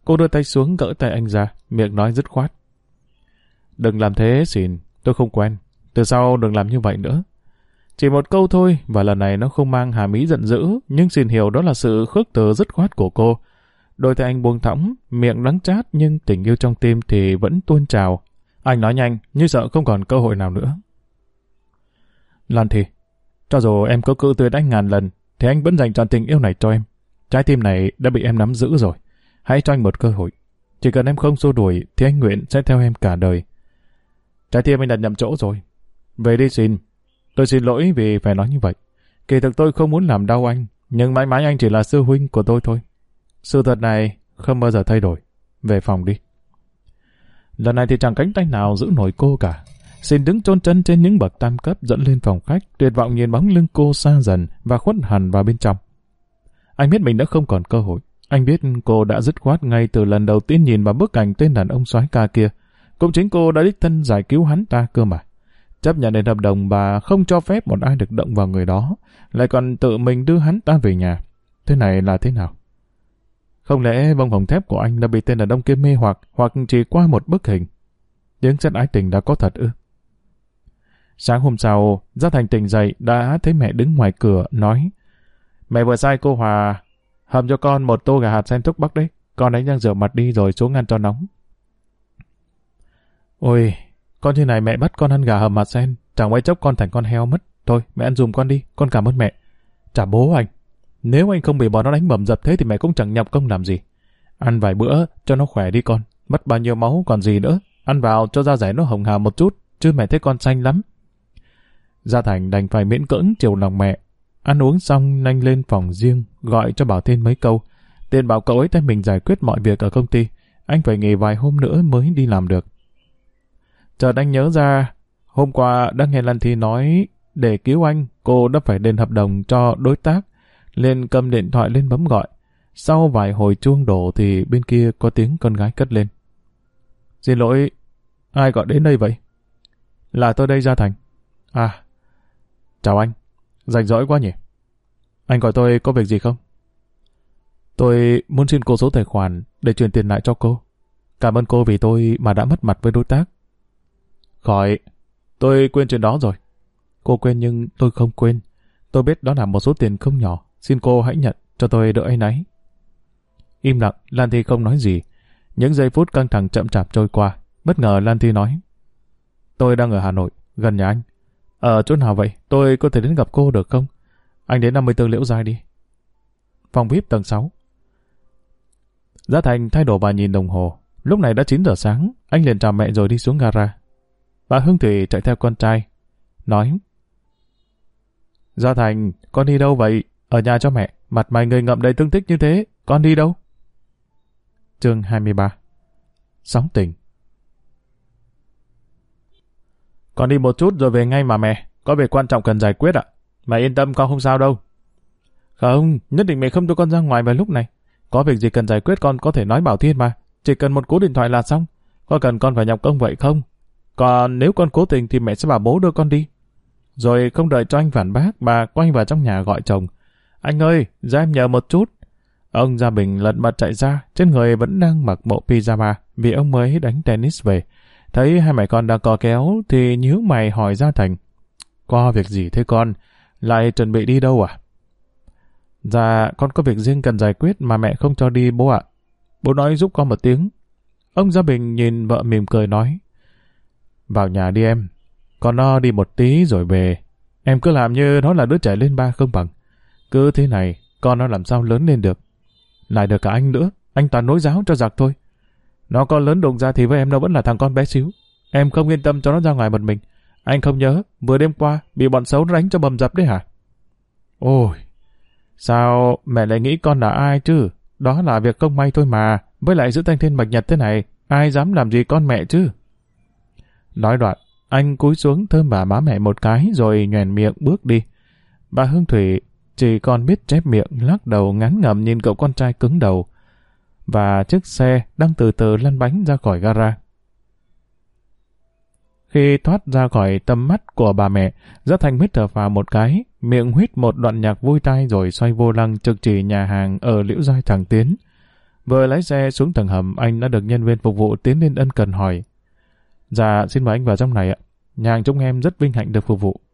Cô đưa tay xuống gỡ tay anh ra, miệng nói dứt khoát. Đừng làm thế, Xin, tôi không quen. Từ sau đừng làm như vậy nữa. Chỉ một câu thôi, và lần này nó không mang hàm ý giận dữ, nhưng Xin hiểu đó là sự khước từ dứt khoát của cô. Đôi tay anh buông thõng, miệng đắng chát nhưng tình yêu trong tim thì vẫn tuôn trào. Anh nói nhanh, như sợ không còn cơ hội nào nữa. Lan Thi, cho dù em có cự tuyệt anh ngàn lần, thì anh vẫn dành trọn tình yêu này cho em. Trái tim này đã bị em nắm giữ rồi. Hãy cho anh một cơ hội. Chỉ cần em không xua đuổi, thì anh nguyện sẽ theo em cả đời. Trái tim anh đặt nhầm chỗ rồi. Về đi Xin. Tôi xin lỗi vì phải nói như vậy. Kỳ thực tôi không muốn làm đau anh, nhưng mãi mãi anh chỉ là sư huynh của tôi thôi. Sự thật này không bao giờ thay đổi. Về phòng đi. Lần này thì chẳng cánh tay nào giữ nổi cô cả. Xin đứng chôn chân trên những bậc tam cấp dẫn lên phòng khách, tuyệt vọng nhìn bóng lưng cô xa dần và khuất hẳn vào bên trong. Anh biết mình đã không còn cơ hội. Anh biết cô đã dứt khoát ngay từ lần đầu tiên nhìn vào bức ảnh tên đàn ông soái ca kia. Cũng chính cô đã đích thân giải cứu hắn ta cơ mà. Chấp nhận đến hợp đồng và không cho phép một ai được động vào người đó, lại còn tự mình đưa hắn ta về nhà. Thế này là thế nào? Không lẽ bông hồng thép của anh đã bị tên đàn ông kia mê hoặc chỉ qua một bức hình? Tiếng sét ái tình đã có thật ư? Sáng hôm sau, Gia Thành tỉnh dậy đã thấy mẹ đứng ngoài cửa nói: Mẹ vừa sai cô Hòa hầm cho con một tô gà hạt sen thuốc bắc đấy. Con đánh răng rửa mặt đi rồi xuống ăn cho nóng. Ôi, con như này mẹ bắt con ăn gà hầm hạt sen, chẳng mấy chốc con thành con heo mất. Thôi, mẹ ăn giùm con đi, con cảm ơn mẹ. Chả bố anh. Nếu anh không bị bọn nó đánh bầm dập thế thì mẹ cũng chẳng nhọc công làm gì. Ăn vài bữa cho nó khỏe đi con. Mất bao nhiêu máu còn gì nữa. Ăn vào cho da rẻ nó hồng hào một chút, chứ mẹ thấy con xanh lắm. Gia Thành đành phải miễn cưỡng chiều lòng mẹ. Ăn uống xong nhanh lên phòng riêng, gọi cho Bảo Thiên mấy câu. Tiền bảo cậu ấy thay mình giải quyết mọi việc ở công ty. Anh phải nghỉ vài hôm nữa mới đi làm được. Chợt anh nhớ ra, hôm qua đã nghe Lan Thi nói để cứu anh, cô đã phải đền hợp đồng cho đối tác. Liền cầm điện thoại lên bấm gọi. Sau vài hồi chuông đổ thì bên kia có tiếng con gái cất lên. Xin lỗi, ai gọi đến đây vậy? Là tôi đây, Gia Thành. À, chào anh, rảnh rỗi quá nhỉ? Anh gọi tôi có việc gì không? Tôi muốn xin cô số tài khoản để chuyển tiền lại cho cô. Cảm ơn cô vì tôi mà đã mất mặt với đối tác. Khỏi, tôi quên chuyện đó rồi. Cô quên nhưng tôi không quên. Tôi biết đó là một số tiền không nhỏ. Xin cô hãy nhận cho tôi đỡ áy náy. Im lặng, Lan Thi không nói gì. Những giây phút căng thẳng chậm chạp trôi qua. Bất ngờ Lan Thi nói: Tôi đang ở Hà Nội, gần nhà anh. Ở chỗ nào vậy? Tôi có thể đến gặp cô được không? Anh đến 54 Liễu Giai đi. Phòng VIP tầng 6. Gia Thành thay đồ và nhìn đồng hồ. Lúc này đã 9 giờ sáng. Anh liền chào mẹ rồi đi xuống gara. Bà Hương Thủy chạy theo con trai, nói: Gia Thành, con đi đâu vậy? Ở nhà cho mẹ. Mặt mày người ngậm đầy thương tích như thế. Con đi đâu? Chương 23. Sóng tình. Con đi một chút rồi về ngay mà mẹ. Có việc quan trọng cần giải quyết ạ. Mẹ yên tâm, con không sao đâu. Không, nhất định mẹ không cho con ra ngoài vào lúc này. Có việc gì cần giải quyết con có thể nói Bảo Thiên mà. Chỉ cần một cú điện thoại là xong. Có cần con phải nhọc công vậy không? Còn nếu con cố tình thì mẹ sẽ bảo bố đưa con đi. Rồi không đợi cho anh phản bác, bà quay vào trong nhà gọi chồng. Anh ơi, ra em nhờ một chút. Ông Gia Bình lật mặt chạy ra, trên người vẫn đang mặc bộ pyjama vì ông mới đánh tennis về. Thấy hai mẹ con đang co kéo thì nhíu mày hỏi Gia Thành: Có việc gì thế con? Lại chuẩn bị đi đâu à? Dạ, con có việc riêng cần giải quyết mà mẹ không cho đi bố ạ. Bố nói giúp con một tiếng. Ông Gia Bình nhìn vợ mỉm cười nói: Vào nhà đi em. Con nó đi một tí rồi về. Em cứ làm như nó là đứa trẻ lên ba không bằng. Cứ thế này, con nó làm sao lớn lên được. Lại được cả anh nữa, anh toàn nối giáo cho giặc thôi. Nó có lớn đụng ra thì với em nó vẫn là thằng con bé xíu. Em không yên tâm cho nó ra ngoài một mình. Anh không nhớ, vừa đêm qua bị bọn xấu đánh cho bầm dập đấy hả? Ôi, sao mẹ lại nghĩ con là ai chứ? Đó là việc không may thôi mà. Với lại giữa thanh thiên bạch nhật thế này, ai dám làm gì con mẹ chứ? Nói đoạn, anh cúi xuống thơm bà má mẹ một cái rồi nhoẻn miệng bước đi. Bà Hương Thủy chỉ còn biết chép miệng lắc đầu ngán ngẩm nhìn cậu con trai cứng đầu. Và chiếc xe đang từ từ lăn bánh ra khỏi gara. Khi thoát ra khỏi tầm mắt của bà mẹ, Gia Thành hít thở phào một cái, miệng huýt một đoạn nhạc vui tai rồi xoay vô lăng trực chỉ nhà hàng ở Liễu Giai thẳng tiến. Vừa lái xe xuống tầng hầm, anh đã được nhân viên phục vụ tiến lên ân cần hỏi. Dạ, xin mời anh vào trong này ạ. Nhà hàng chúng em rất vinh hạnh được phục vụ.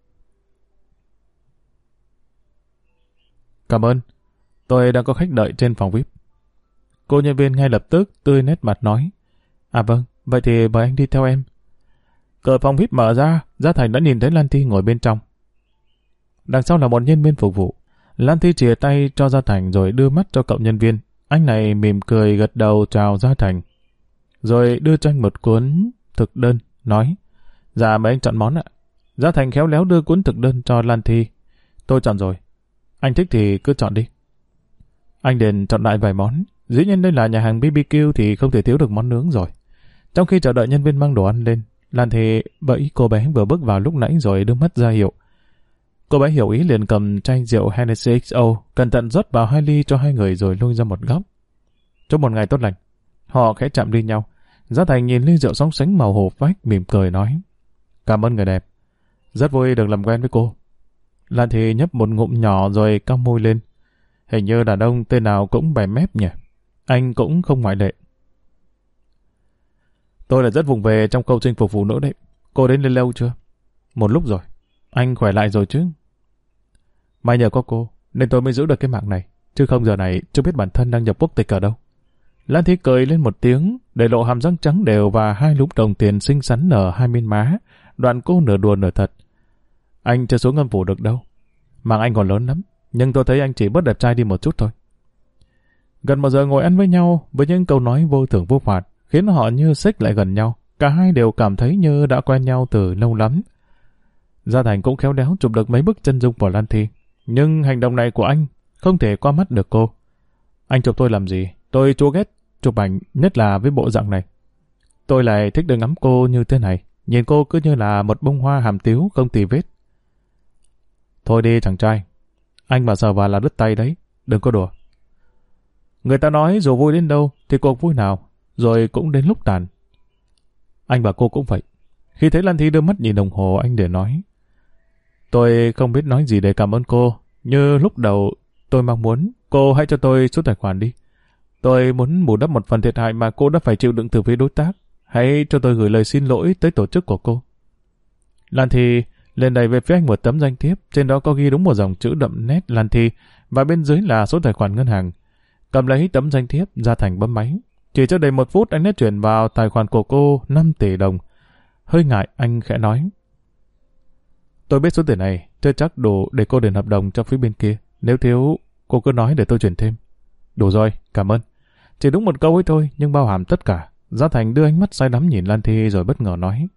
Cảm ơn. Tôi đang có khách đợi trên phòng VIP. Cô nhân viên ngay lập tức tươi nét mặt nói. À vâng, vậy thì mời anh đi theo em. Cửa phòng VIP mở ra, Gia Thành đã nhìn thấy Lan Thi ngồi bên trong. Đằng sau là một nhân viên phục vụ. Lan Thi chìa tay cho Gia Thành rồi đưa mắt cho cậu nhân viên. Anh này mỉm cười gật đầu chào Gia Thành. Rồi đưa cho anh một cuốn thực đơn, nói. Dạ mời anh chọn món ạ. Gia Thành khéo léo đưa cuốn thực đơn cho Lan Thi. Tôi chọn rồi. Anh thích thì cứ chọn đi. Anh liền chọn lại vài món. Dĩ nhiên đây là nhà hàng BBQ thì không thể thiếu được món nướng rồi. Trong khi chờ đợi nhân viên mang đồ ăn lên, Lan Thi bẫy cô bé vừa bước vào lúc nãy rồi đưa mắt ra hiệu. Cô bé hiểu ý liền cầm chai rượu Hennessy XO, cẩn thận rót vào 2 ly cho hai người rồi lui ra một góc. Chúc một ngày tốt lành. Họ khẽ chạm đi nhau. Gia Thành nhìn ly rượu sóng sánh màu hổ phách mỉm cười nói. Cảm ơn người đẹp. Rất vui được làm quen với cô. Lan Thi nhấp một ngụm nhỏ rồi cong môi lên. Hình như đàn ông tên nào cũng bè mép nhỉ. Anh cũng không ngoại lệ. Tôi là rất vùng về trong câu chinh phục phụ nữ đấy. Cô đến lâu chưa? Một lúc rồi. Anh khỏe lại rồi chứ? May nhờ có cô nên tôi mới giữ được cái mạng này. Chứ không giờ này chưa biết bản thân đang nhập quốc tịch ở đâu. Lan Thi cười lên một tiếng, để lộ hàm răng trắng đều và 2 lúm đồng tiền xinh xắn ở hai bên má. Đoạn cô nửa đùa nửa thật. Anh chưa xuống âm phủ được đâu. Mạng anh còn lớn lắm, nhưng tôi thấy anh chỉ bớt đẹp trai đi một chút thôi. Gần 1 giờ ngồi ăn với nhau, với những câu nói vô thưởng vô phạt, khiến họ như xích lại gần nhau. Cả hai đều cảm thấy như đã quen nhau từ lâu lắm. Gia Thành cũng khéo léo chụp được mấy bức chân dung của Lan Thi. Nhưng hành động này của anh không thể qua mắt được cô. Anh chụp tôi làm gì? Tôi chúa ghét chụp ảnh, nhất là với bộ dạng này. Tôi lại thích được ngắm cô như thế này. Nhìn cô cứ như là một bông hoa hàm tiếu không tì vết. Thôi đi chàng trai. Anh mà sờ vào là đứt tay đấy. Đừng có đùa. Người ta nói dù vui đến đâu thì cuộc vui nào rồi cũng đến lúc tàn. Anh và cô cũng vậy. Khi thấy Lan Thi đưa mắt nhìn đồng hồ, anh để nói. Tôi không biết nói gì để cảm ơn cô. Như lúc đầu tôi mong muốn cô hãy cho tôi số tài khoản đi. Tôi muốn bù đắp một phần thiệt hại mà cô đã phải chịu đựng từ phía đối tác. Hãy cho tôi gửi lời xin lỗi tới tổ chức của cô. Lan Thi lên đầy về phía anh một tấm danh thiếp. Trên đó có ghi đúng một dòng chữ đậm nét Lan Thi và bên dưới là số tài khoản ngân hàng. Cầm lấy tấm danh thiếp, Gia Thành bấm máy. Chỉ chưa đầy 1 phút anh đã chuyển vào tài khoản của cô 5 tỷ đồng. Hơi ngại anh khẽ nói. Tôi biết số tiền này chưa chắc đủ để cô đền hợp đồng cho phía bên kia. Nếu thiếu, cô cứ nói để tôi chuyển thêm. Đủ rồi, cảm ơn. Chỉ đúng một câu ấy thôi, nhưng bao hàm tất cả. Gia Thành đưa ánh mắt say đắm nhìn Lan Thi rồi bất ngờ nói.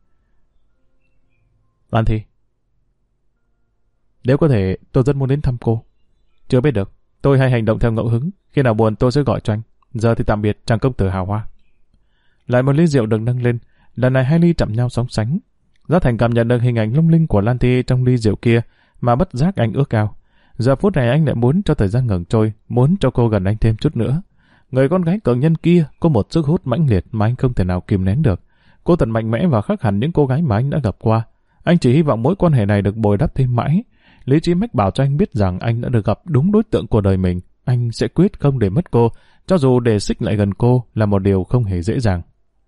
Lan Thi, nếu có thể, tôi rất muốn đến thăm cô. Chưa biết được, tôi hay hành động theo ngẫu hứng. Khi nào buồn tôi sẽ gọi cho anh. Giờ thì tạm biệt, chàng công tử hào hoa. Lại một ly rượu được nâng lên. Lần này 2 ly chạm nhau sóng sánh. Gia Thành cảm nhận được hình ảnh lung linh của Lan Thi trong ly rượu kia mà bất giác anh ước ao. Giờ phút này anh lại muốn cho thời gian ngừng trôi, muốn cho cô gần anh thêm chút nữa. Người con gái cường nhân kia có một sức hút mãnh liệt mà anh không thể nào kìm nén được. Cô thật mạnh mẽ và khác hẳn những cô gái mà anh đã gặp qua. Anh chỉ hy vọng mối quan hệ này được bồi đắp thêm mãi. Lý trí mách bảo cho anh biết rằng anh đã được gặp đúng đối tượng của đời mình. Anh sẽ quyết không để mất cô, cho dù để xích lại gần cô là một điều không hề dễ dàng.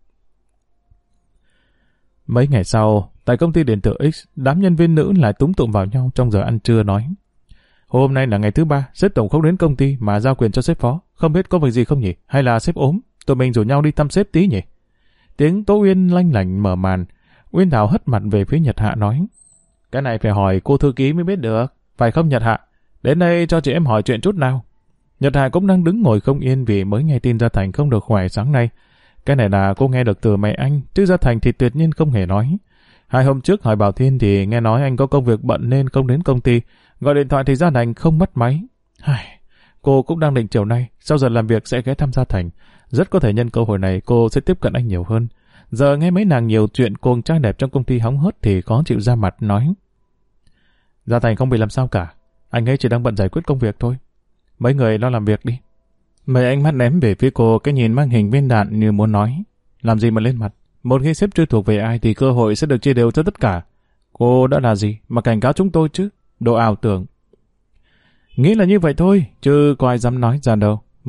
Mấy ngày sau, tại công ty điện tử X, đám nhân viên nữ lại túm tụm vào nhau trong giờ ăn trưa nói. Hôm nay là ngày thứ 3, sếp tổng không đến công ty mà giao quyền cho sếp phó. Không biết có việc gì không nhỉ? Hay là sếp ốm? Tụi mình rủ nhau đi thăm sếp tí nhỉ? Tiếng Tố Uyên lanh lảnh mở màn. Uyên Thảo hất mặt về phía Nhật Hạ nói. Cái này phải hỏi cô thư ký mới biết được. Phải không Nhật Hạ? Đến đây cho chị em hỏi chuyện chút nào. Nhật Hạ cũng đang đứng ngồi không yên vì mới nghe tin Gia Thành không được khỏe sáng nay. Cái này là cô nghe được từ mẹ anh, chứ Gia Thành thì tuyệt nhiên không hề nói. 2 hôm trước hỏi Bảo Thiên thì nghe nói anh có công việc bận nên không đến công ty. Gọi điện thoại thì Gia Thành không bắt máy. Cô cũng đang định chiều nay, sau giờ làm việc sẽ ghé thăm Gia Thành. Rất có thể nhân cơ hội này cô sẽ tiếp cận anh nhiều hơn. Giờ nghe mấy nàng nhiều chuyện cô trai đẹp trong công ty hóng hớt thì khó chịu ra mặt nói. Gia Thành không bị làm sao cả. Anh ấy chỉ đang bận giải quyết công việc thôi. Mấy người lo làm việc đi. Mấy ánh mắt ném về phía cô cái nhìn mang hình viên đạn như muốn nói. Làm gì mà lên mặt. Một khi sếp chưa thuộc về ai thì cơ hội sẽ được chia đều cho tất cả. Cô đã là gì mà cảnh cáo chúng tôi chứ? Đồ ảo tưởng. Nghĩ là như vậy thôi, chứ có ai dám nói ra đâu.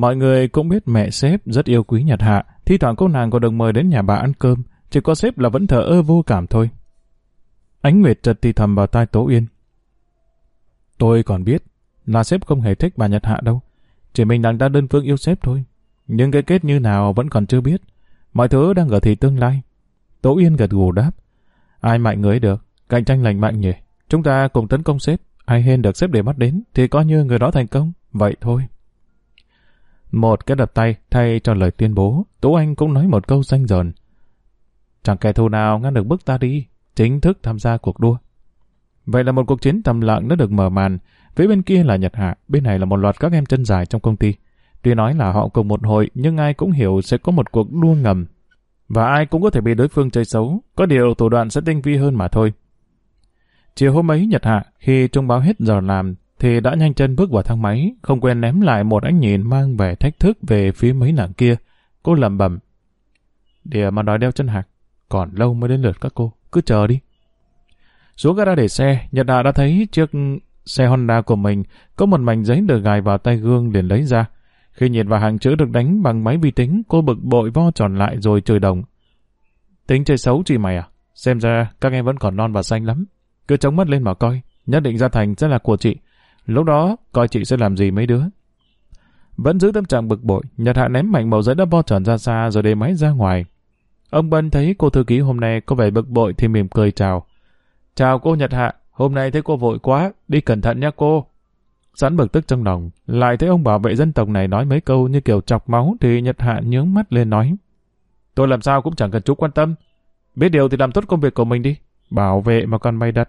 Mọi người cũng biết mẹ sếp rất yêu quý Nhật Hạ, thi thoảng cô nàng còn được mời đến nhà bà ăn cơm, chỉ có sếp là vẫn thờ ơ vô cảm thôi. Ánh Nguyệt chợt thì thầm vào tai Tố Uyên. Tôi còn biết là sếp không hề thích bà Nhật Hạ đâu, chỉ mình đang đơn phương yêu sếp thôi. Nhưng cái kết như nào vẫn còn chưa biết, mọi thứ đang ở thì tương lai. Tố Uyên gật gù đáp. Ai mạnh người ấy được, cạnh tranh lành mạnh nhỉ. Chúng ta cùng tấn công sếp, ai hên được sếp để mắt đến thì coi như người đó thành công, vậy thôi. Một cái đập tay thay cho lời tuyên bố, Tú Anh cũng nói một câu ranh rờn. Chẳng kẻ thù nào ngăn được bước ta đi, chính thức tham gia cuộc đua. Vậy là một cuộc chiến thầm lặng đã được mở màn. Phía bên kia là Nhật Hạ, bên này là một loạt các em chân dài trong công ty. Tuy nói là họ cùng một hội, nhưng ai cũng hiểu sẽ có một cuộc đua ngầm. Và ai cũng có thể bị đối phương chơi xấu, có điều thủ đoạn sẽ tinh vi hơn mà thôi. Chiều hôm ấy Nhật Hạ, khi thông báo hết giờ làm, thì đã nhanh chân bước vào thang máy, không quên ném lại một ánh nhìn mang vẻ thách thức về phía mấy nàng kia. Cô lẩm bẩm. Địa mà đòi đeo chân hạc, còn lâu mới đến lượt các cô, cứ chờ đi. Xuống gara để xe, Nhật Hạ đã thấy chiếc xe Honda của mình có một mảnh giấy được gài vào tay gương, liền lấy ra. Khi nhìn vào hàng chữ được đánh bằng máy vi tính, cô bực bội vo tròn lại rồi chửi đồng. Tính chơi xấu chị mày à? Xem ra các em vẫn còn non và xanh lắm. Cứ chống mắt lên mà coi, nhất định Gia Thành sẽ là của chị. Lúc đó, coi chị sẽ làm gì mấy đứa. Vẫn giữ tâm trạng bực bội, Nhật Hạ ném mạnh mẩu giấy đã vo tròn ra xa rồi để máy ra ngoài. Ông Bân thấy cô thư ký hôm nay có vẻ bực bội thì mỉm cười chào. Chào cô Nhật Hạ, hôm nay thấy cô vội quá, đi cẩn thận nha cô. Sẵn bực tức trong lòng, lại thấy ông bảo vệ dân tộc này nói mấy câu như kiểu chọc máu thì Nhật Hạ nhướng mắt lên nói. Tôi làm sao cũng chẳng cần chú quan tâm. Biết điều thì làm tốt công việc của mình đi. Bảo vệ mà còn bày đặt.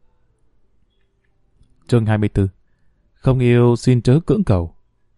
Chương 24. Không yêu xin chớ cưỡng cầu.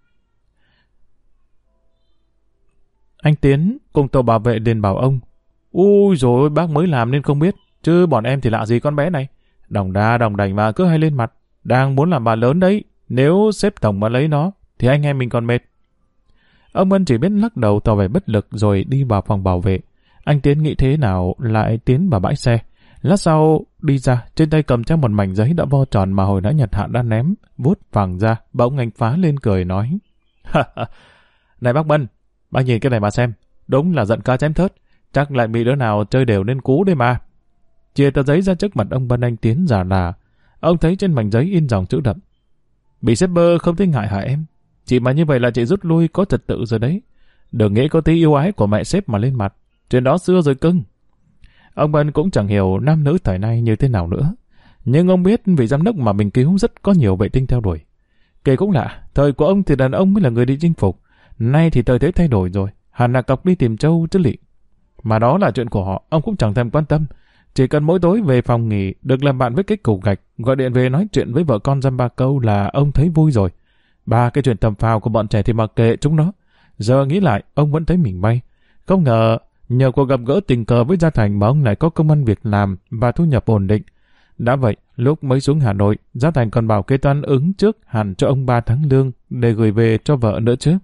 Anh Tiến cùng tổ bảo vệ liền bảo ông. Ui dồi ôi, bác mới làm nên không biết, chứ bọn em thì lạ gì con bé này. Đồng đa đồng đành mà cứ hay lên mặt. Đang muốn làm bà lớn đấy, nếu sếp tổng mà lấy nó, thì anh em mình còn mệt. Ông Ân chỉ biết lắc đầu tỏ vẻ bất lực rồi đi vào phòng bảo vệ. Anh Tiến nghĩ thế nào lại tiến vào bãi xe. Lát sau đi ra, trên tay cầm theo một mảnh giấy đã vo tròn mà hồi nãy Nhật Hạ đã ném, vuốt phẳng ra, bỗng anh phá lên cười nói. Này bác Bân, bác nhìn cái này mà xem, đúng là giận cá chém thớt, chắc lại bị đứa nào chơi đều nên cú đấy mà. Chia tờ giấy ra trước mặt ông Bân, anh Tiến giả là. Ông thấy trên mảnh giấy in dòng chữ đậm. Bị sếp bơ không thấy ngại hả em? Chị mà như vậy là chị rút lui có trật tự rồi đấy. Đừng nghĩ có tí yêu ái của mẹ sếp mà lên mặt. Chuyện đó xưa rồi cưng. Ông Bân cũng chẳng hiểu nam nữ thời nay như thế nào nữa. Nhưng ông biết vị giám đốc mà mình cứu rất có nhiều vệ tinh theo đuổi. Kể cũng lạ, thời của ông thì đàn ông mới là người đi chinh phục. Nay thì thời thế thay đổi rồi, hẳn là cọc đi tìm trâu chứ lị. Mà đó là chuyện của họ, ông cũng chẳng thèm quan tâm. Chỉ cần mỗi tối về phòng nghỉ, được làm bạn với cái cục gạch, gọi điện về nói chuyện với vợ con dăm ba câu là ông thấy vui rồi. Ba cái chuyện tầm phào của bọn trẻ thì mặc kệ chúng nó. Giờ nghĩ lại, ông vẫn thấy mình may. Không ngờ, nhờ cuộc gặp gỡ tình cờ với Gia Thành mà ông lại có công ăn việc làm và thu nhập ổn định. Đã vậy, lúc mới xuống Hà Nội, Gia Thành còn bảo kế toán ứng trước hẳn cho ông 3 tháng lương để gửi về cho vợ nữa chứ.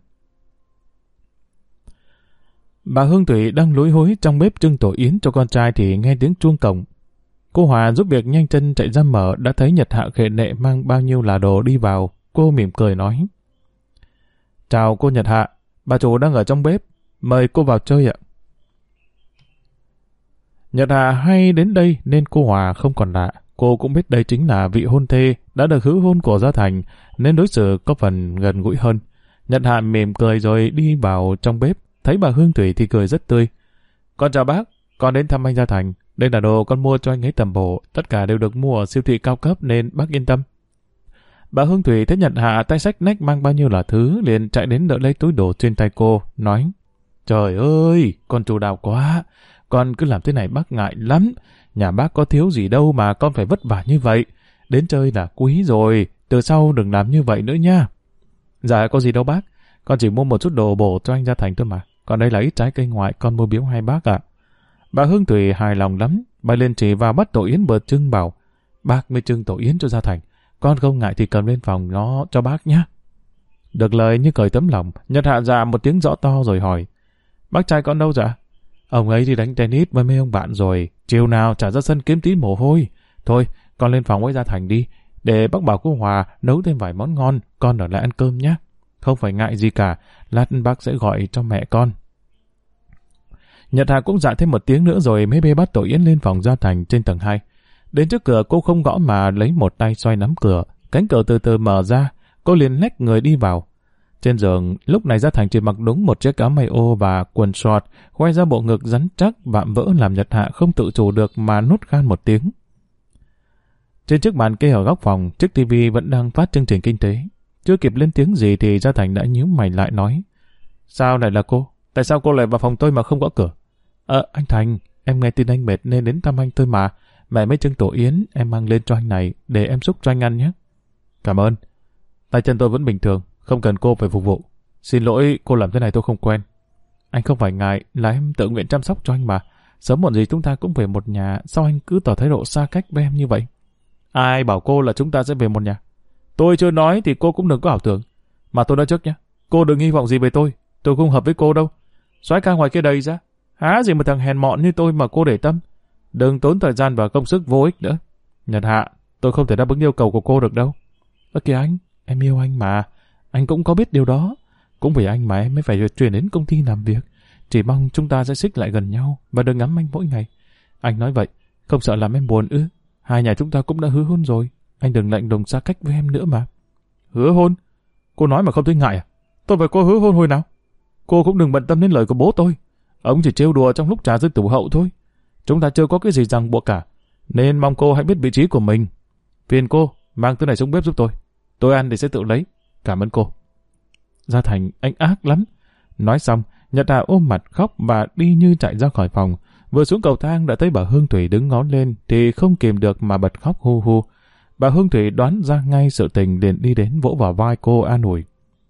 Bà Hương Thủy đang lúi húi trong bếp trưng tổ yến cho con trai thì nghe tiếng chuông cổng. Cô Hòa giúp việc nhanh chân chạy ra mở, đã thấy Nhật Hạ khệ nệ mang bao nhiêu là đồ đi vào. Cô mỉm cười nói. Chào cô Nhật Hạ, bà chủ đang ở trong bếp, mời cô vào chơi ạ. Nhật Hạ hay đến đây nên cô Hòa không còn lạ. Cô cũng biết đây chính là vị hôn thê đã được hứa hôn của Gia Thành nên đối xử có phần gần gũi hơn. Nhật Hạ mỉm cười rồi đi vào trong bếp. Thấy bà Hương Thủy thì cười rất tươi. Con chào bác, con đến thăm anh Gia Thành. Đây là đồ con mua cho anh ấy tầm bổ, tất cả đều được mua ở siêu thị cao cấp nên bác yên tâm. Bà Hương Thủy thấy Nhật Hạ tay xách nách mang bao nhiêu là thứ, liền chạy đến đỡ lấy túi đồ trên tay cô, nói. Trời ơi, con chu đáo quá, con cứ làm thế này bác ngại lắm. Nhà bác có thiếu gì đâu mà con phải vất vả như vậy. Đến chơi là quý rồi, từ sau đừng làm như vậy nữa nha. Dạ có gì đâu bác. Con chỉ mua một chút đồ bổ cho anh Gia Thành thôi mà. Còn đây là ít trái cây ngoại con mua biếu hai bác ạ. Bà Hương Thủy hài lòng lắm. Bà liền chỉ vào bắt tổ yến bờ trưng bảo. Bác mới trưng tổ yến cho Gia Thành. Con không ngại thì cầm lên phòng nó cho bác nhé. Được lời như cởi tấm lòng. Nhật Hạ dạ một tiếng rõ to rồi hỏi. Bác trai con đâu dạ? Ông ấy đi đánh tennis với mấy ông bạn rồi. Chiều nào trả ra sân kiếm tí mồ hôi. Thôi con lên phòng với Gia Thành đi. Để bác bảo cô Hòa nấu thêm vài món ngon. Con ở lại ăn cơm nhé. Không phải ngại gì cả, lát bác sẽ gọi cho mẹ con. Nhật Hạ cũng dạ thêm một tiếng nữa rồi mới bê bát Tổ Yến lên phòng Gia Thành trên tầng 2. Đến trước cửa cô không gõ mà lấy một tay xoay nắm cửa. Cánh cửa từ từ mở ra, cô liền lách người đi vào. Trên giường, lúc này Gia Thành chỉ mặc đúng một chiếc áo may ô và quần short, khoe ra bộ ngực rắn chắc vạm vỡ làm Nhật Hạ không tự chủ được mà nuốt khan một tiếng. Trên chiếc bàn kê ở góc phòng, chiếc tivi vẫn đang phát chương trình kinh tế. Chưa kịp lên tiếng gì thì Gia Thành đã nhíu mày lại nói: Sao lại là cô? Tại sao cô lại vào phòng tôi mà không gõ cửa? Anh Thành, em nghe tin anh mệt nên đến thăm anh tôi mà. Mẹ mới trưng tổ yến, em mang lên cho anh này để em xúc cho anh ăn nhé. Cảm ơn. Tay chân tôi vẫn bình thường, không cần cô phải phục vụ. Xin lỗi, cô làm thế này tôi không quen. Anh không phải ngại, là em tự nguyện chăm sóc cho anh mà. Sớm muộn gì chúng ta cũng về một nhà, sao anh cứ tỏ thái độ xa cách với em như vậy? Ai bảo cô là chúng ta sẽ về một nhà? Tôi chưa nói thì cô cũng đừng có ảo tưởng. Mà tôi nói trước nhé, cô đừng hy vọng gì về tôi không hợp với cô đâu. Soái ca ngoài kia đầy ra, há gì một thằng hèn mọn như tôi mà cô để tâm. Đừng tốn thời gian và công sức vô ích nữa. Nhật Hạ, tôi không thể đáp ứng yêu cầu của cô được đâu. Kìa anh, em yêu anh mà. Anh cũng có biết điều đó. Cũng vì anh mà em mới phải chuyển đến công ty làm việc. Chỉ mong chúng ta sẽ xích lại gần nhau và đừng ngắm anh mỗi ngày. Anh nói vậy, không sợ làm em buồn ư? Hai nhà chúng ta cũng đã hứa hôn rồi. Anh đừng lạnh lùng xa cách với em nữa mà. Hứa hôn? Cô nói mà không thấy ngại à? Tôi và cô hứa hôn hồi nào? Cô cũng đừng bận tâm đến lời của bố tôi. Ông chỉ trêu đùa trong lúc trà dưới tủ hậu thôi. Chúng ta chưa có cái gì ràng buộc cả. Nên mong cô hãy biết vị trí của mình. Phiền cô, mang thứ này xuống bếp giúp tôi. Tôi ăn thì sẽ tự lấy. Cảm ơn cô. Gia Thành, anh ác lắm. Nói xong, Nhật Hà ôm mặt khóc và đi như chạy ra khỏi phòng. Vừa xuống cầu thang đã thấy bà Hương Thủy đứng ngó lên thì không kìm được mà bật khóc hu hu. Bà Hương Thủy đoán ra ngay sự tình liền đi đến vỗ vào vai cô an ủi.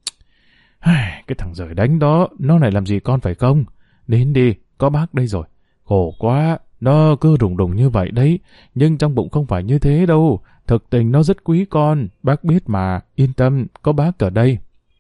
Cái thằng giời đánh đó, nó này làm gì con phải không? Đến đi, có bác đây rồi. Khổ quá, nó cứ đùng đùng như vậy đấy, nhưng trong bụng không phải như thế đâu. Thực tình nó rất quý con, bác biết mà, yên tâm, có bác ở đây.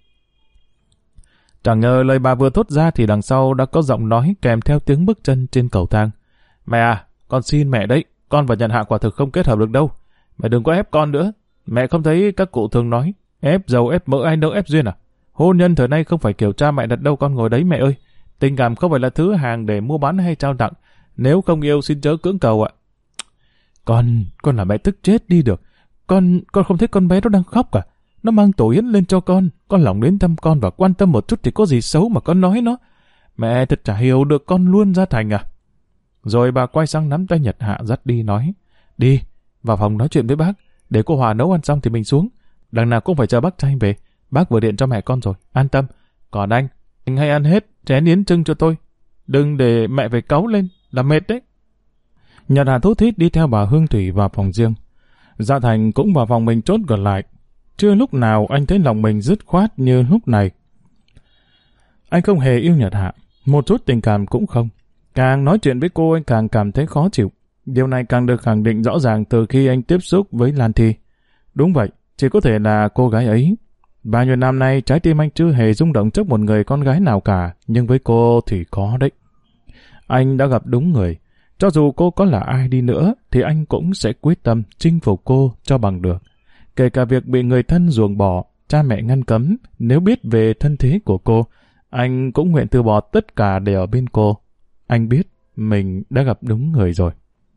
Chẳng ngờ lời bà vừa thốt ra thì đằng sau đã có giọng nói kèm theo tiếng bước chân trên cầu thang. Mẹ à, con xin mẹ đấy, con và Nhật Hạ quả thực không kết hợp được đâu. Mẹ đừng có ép con nữa. Mẹ không thấy các cụ thường nói, ép dầu ép mỡ ai đâu ép duyên à? Hôn nhân thời nay không phải kiểu cha mẹ đặt đâu con ngồi đấy mẹ ơi. Tình cảm không phải là thứ hàng để mua bán hay trao tặng. Nếu không yêu xin chớ cưỡng cầu ạ. Con là mẹ tức chết đi được. Con không thấy con bé nó đang khóc à? Nó mang tổ yến lên cho con lòng đến thăm con và quan tâm một chút thì có gì xấu mà con nói nó. Mẹ thật chả hiểu được con luôn Gia Thành à. Rồi bà quay sang nắm tay Nhật Hạ dắt đi nói, đi, vào phòng nói chuyện với bác, để cô Hòa nấu ăn xong thì mình xuống. Đằng nào cũng phải chờ bác trai về. Bác vừa điện cho mẹ con rồi, an tâm. Còn anh hãy ăn hết chén yến trưng cho tôi. Đừng để mẹ phải cáu lên, là mệt đấy. Nhật Hạ thút thít đi theo bà Hương Thủy vào phòng riêng. Gia Thành cũng vào phòng mình chốt cửa lại. Chưa lúc nào anh thấy lòng mình dứt khoát như lúc này. Anh không hề yêu Nhật Hạ, một chút tình cảm cũng không. Càng nói chuyện với cô anh càng cảm thấy khó chịu. Điều này càng được khẳng định rõ ràng từ khi anh tiếp xúc với Lan Thi. Đúng vậy, chỉ có thể là cô gái ấy. Bao nhiêu năm nay trái tim anh chưa hề rung động trước một người con gái nào cả, nhưng với cô thì có đấy. Anh đã gặp đúng người. Cho dù cô có là ai đi nữa thì anh cũng sẽ quyết tâm chinh phục cô cho bằng được. Kể cả việc bị người thân ruồng bỏ, cha mẹ ngăn cấm, nếu biết về thân thế của cô, anh cũng nguyện từ bỏ tất cả để ở bên cô. Anh biết mình đã gặp đúng người rồi.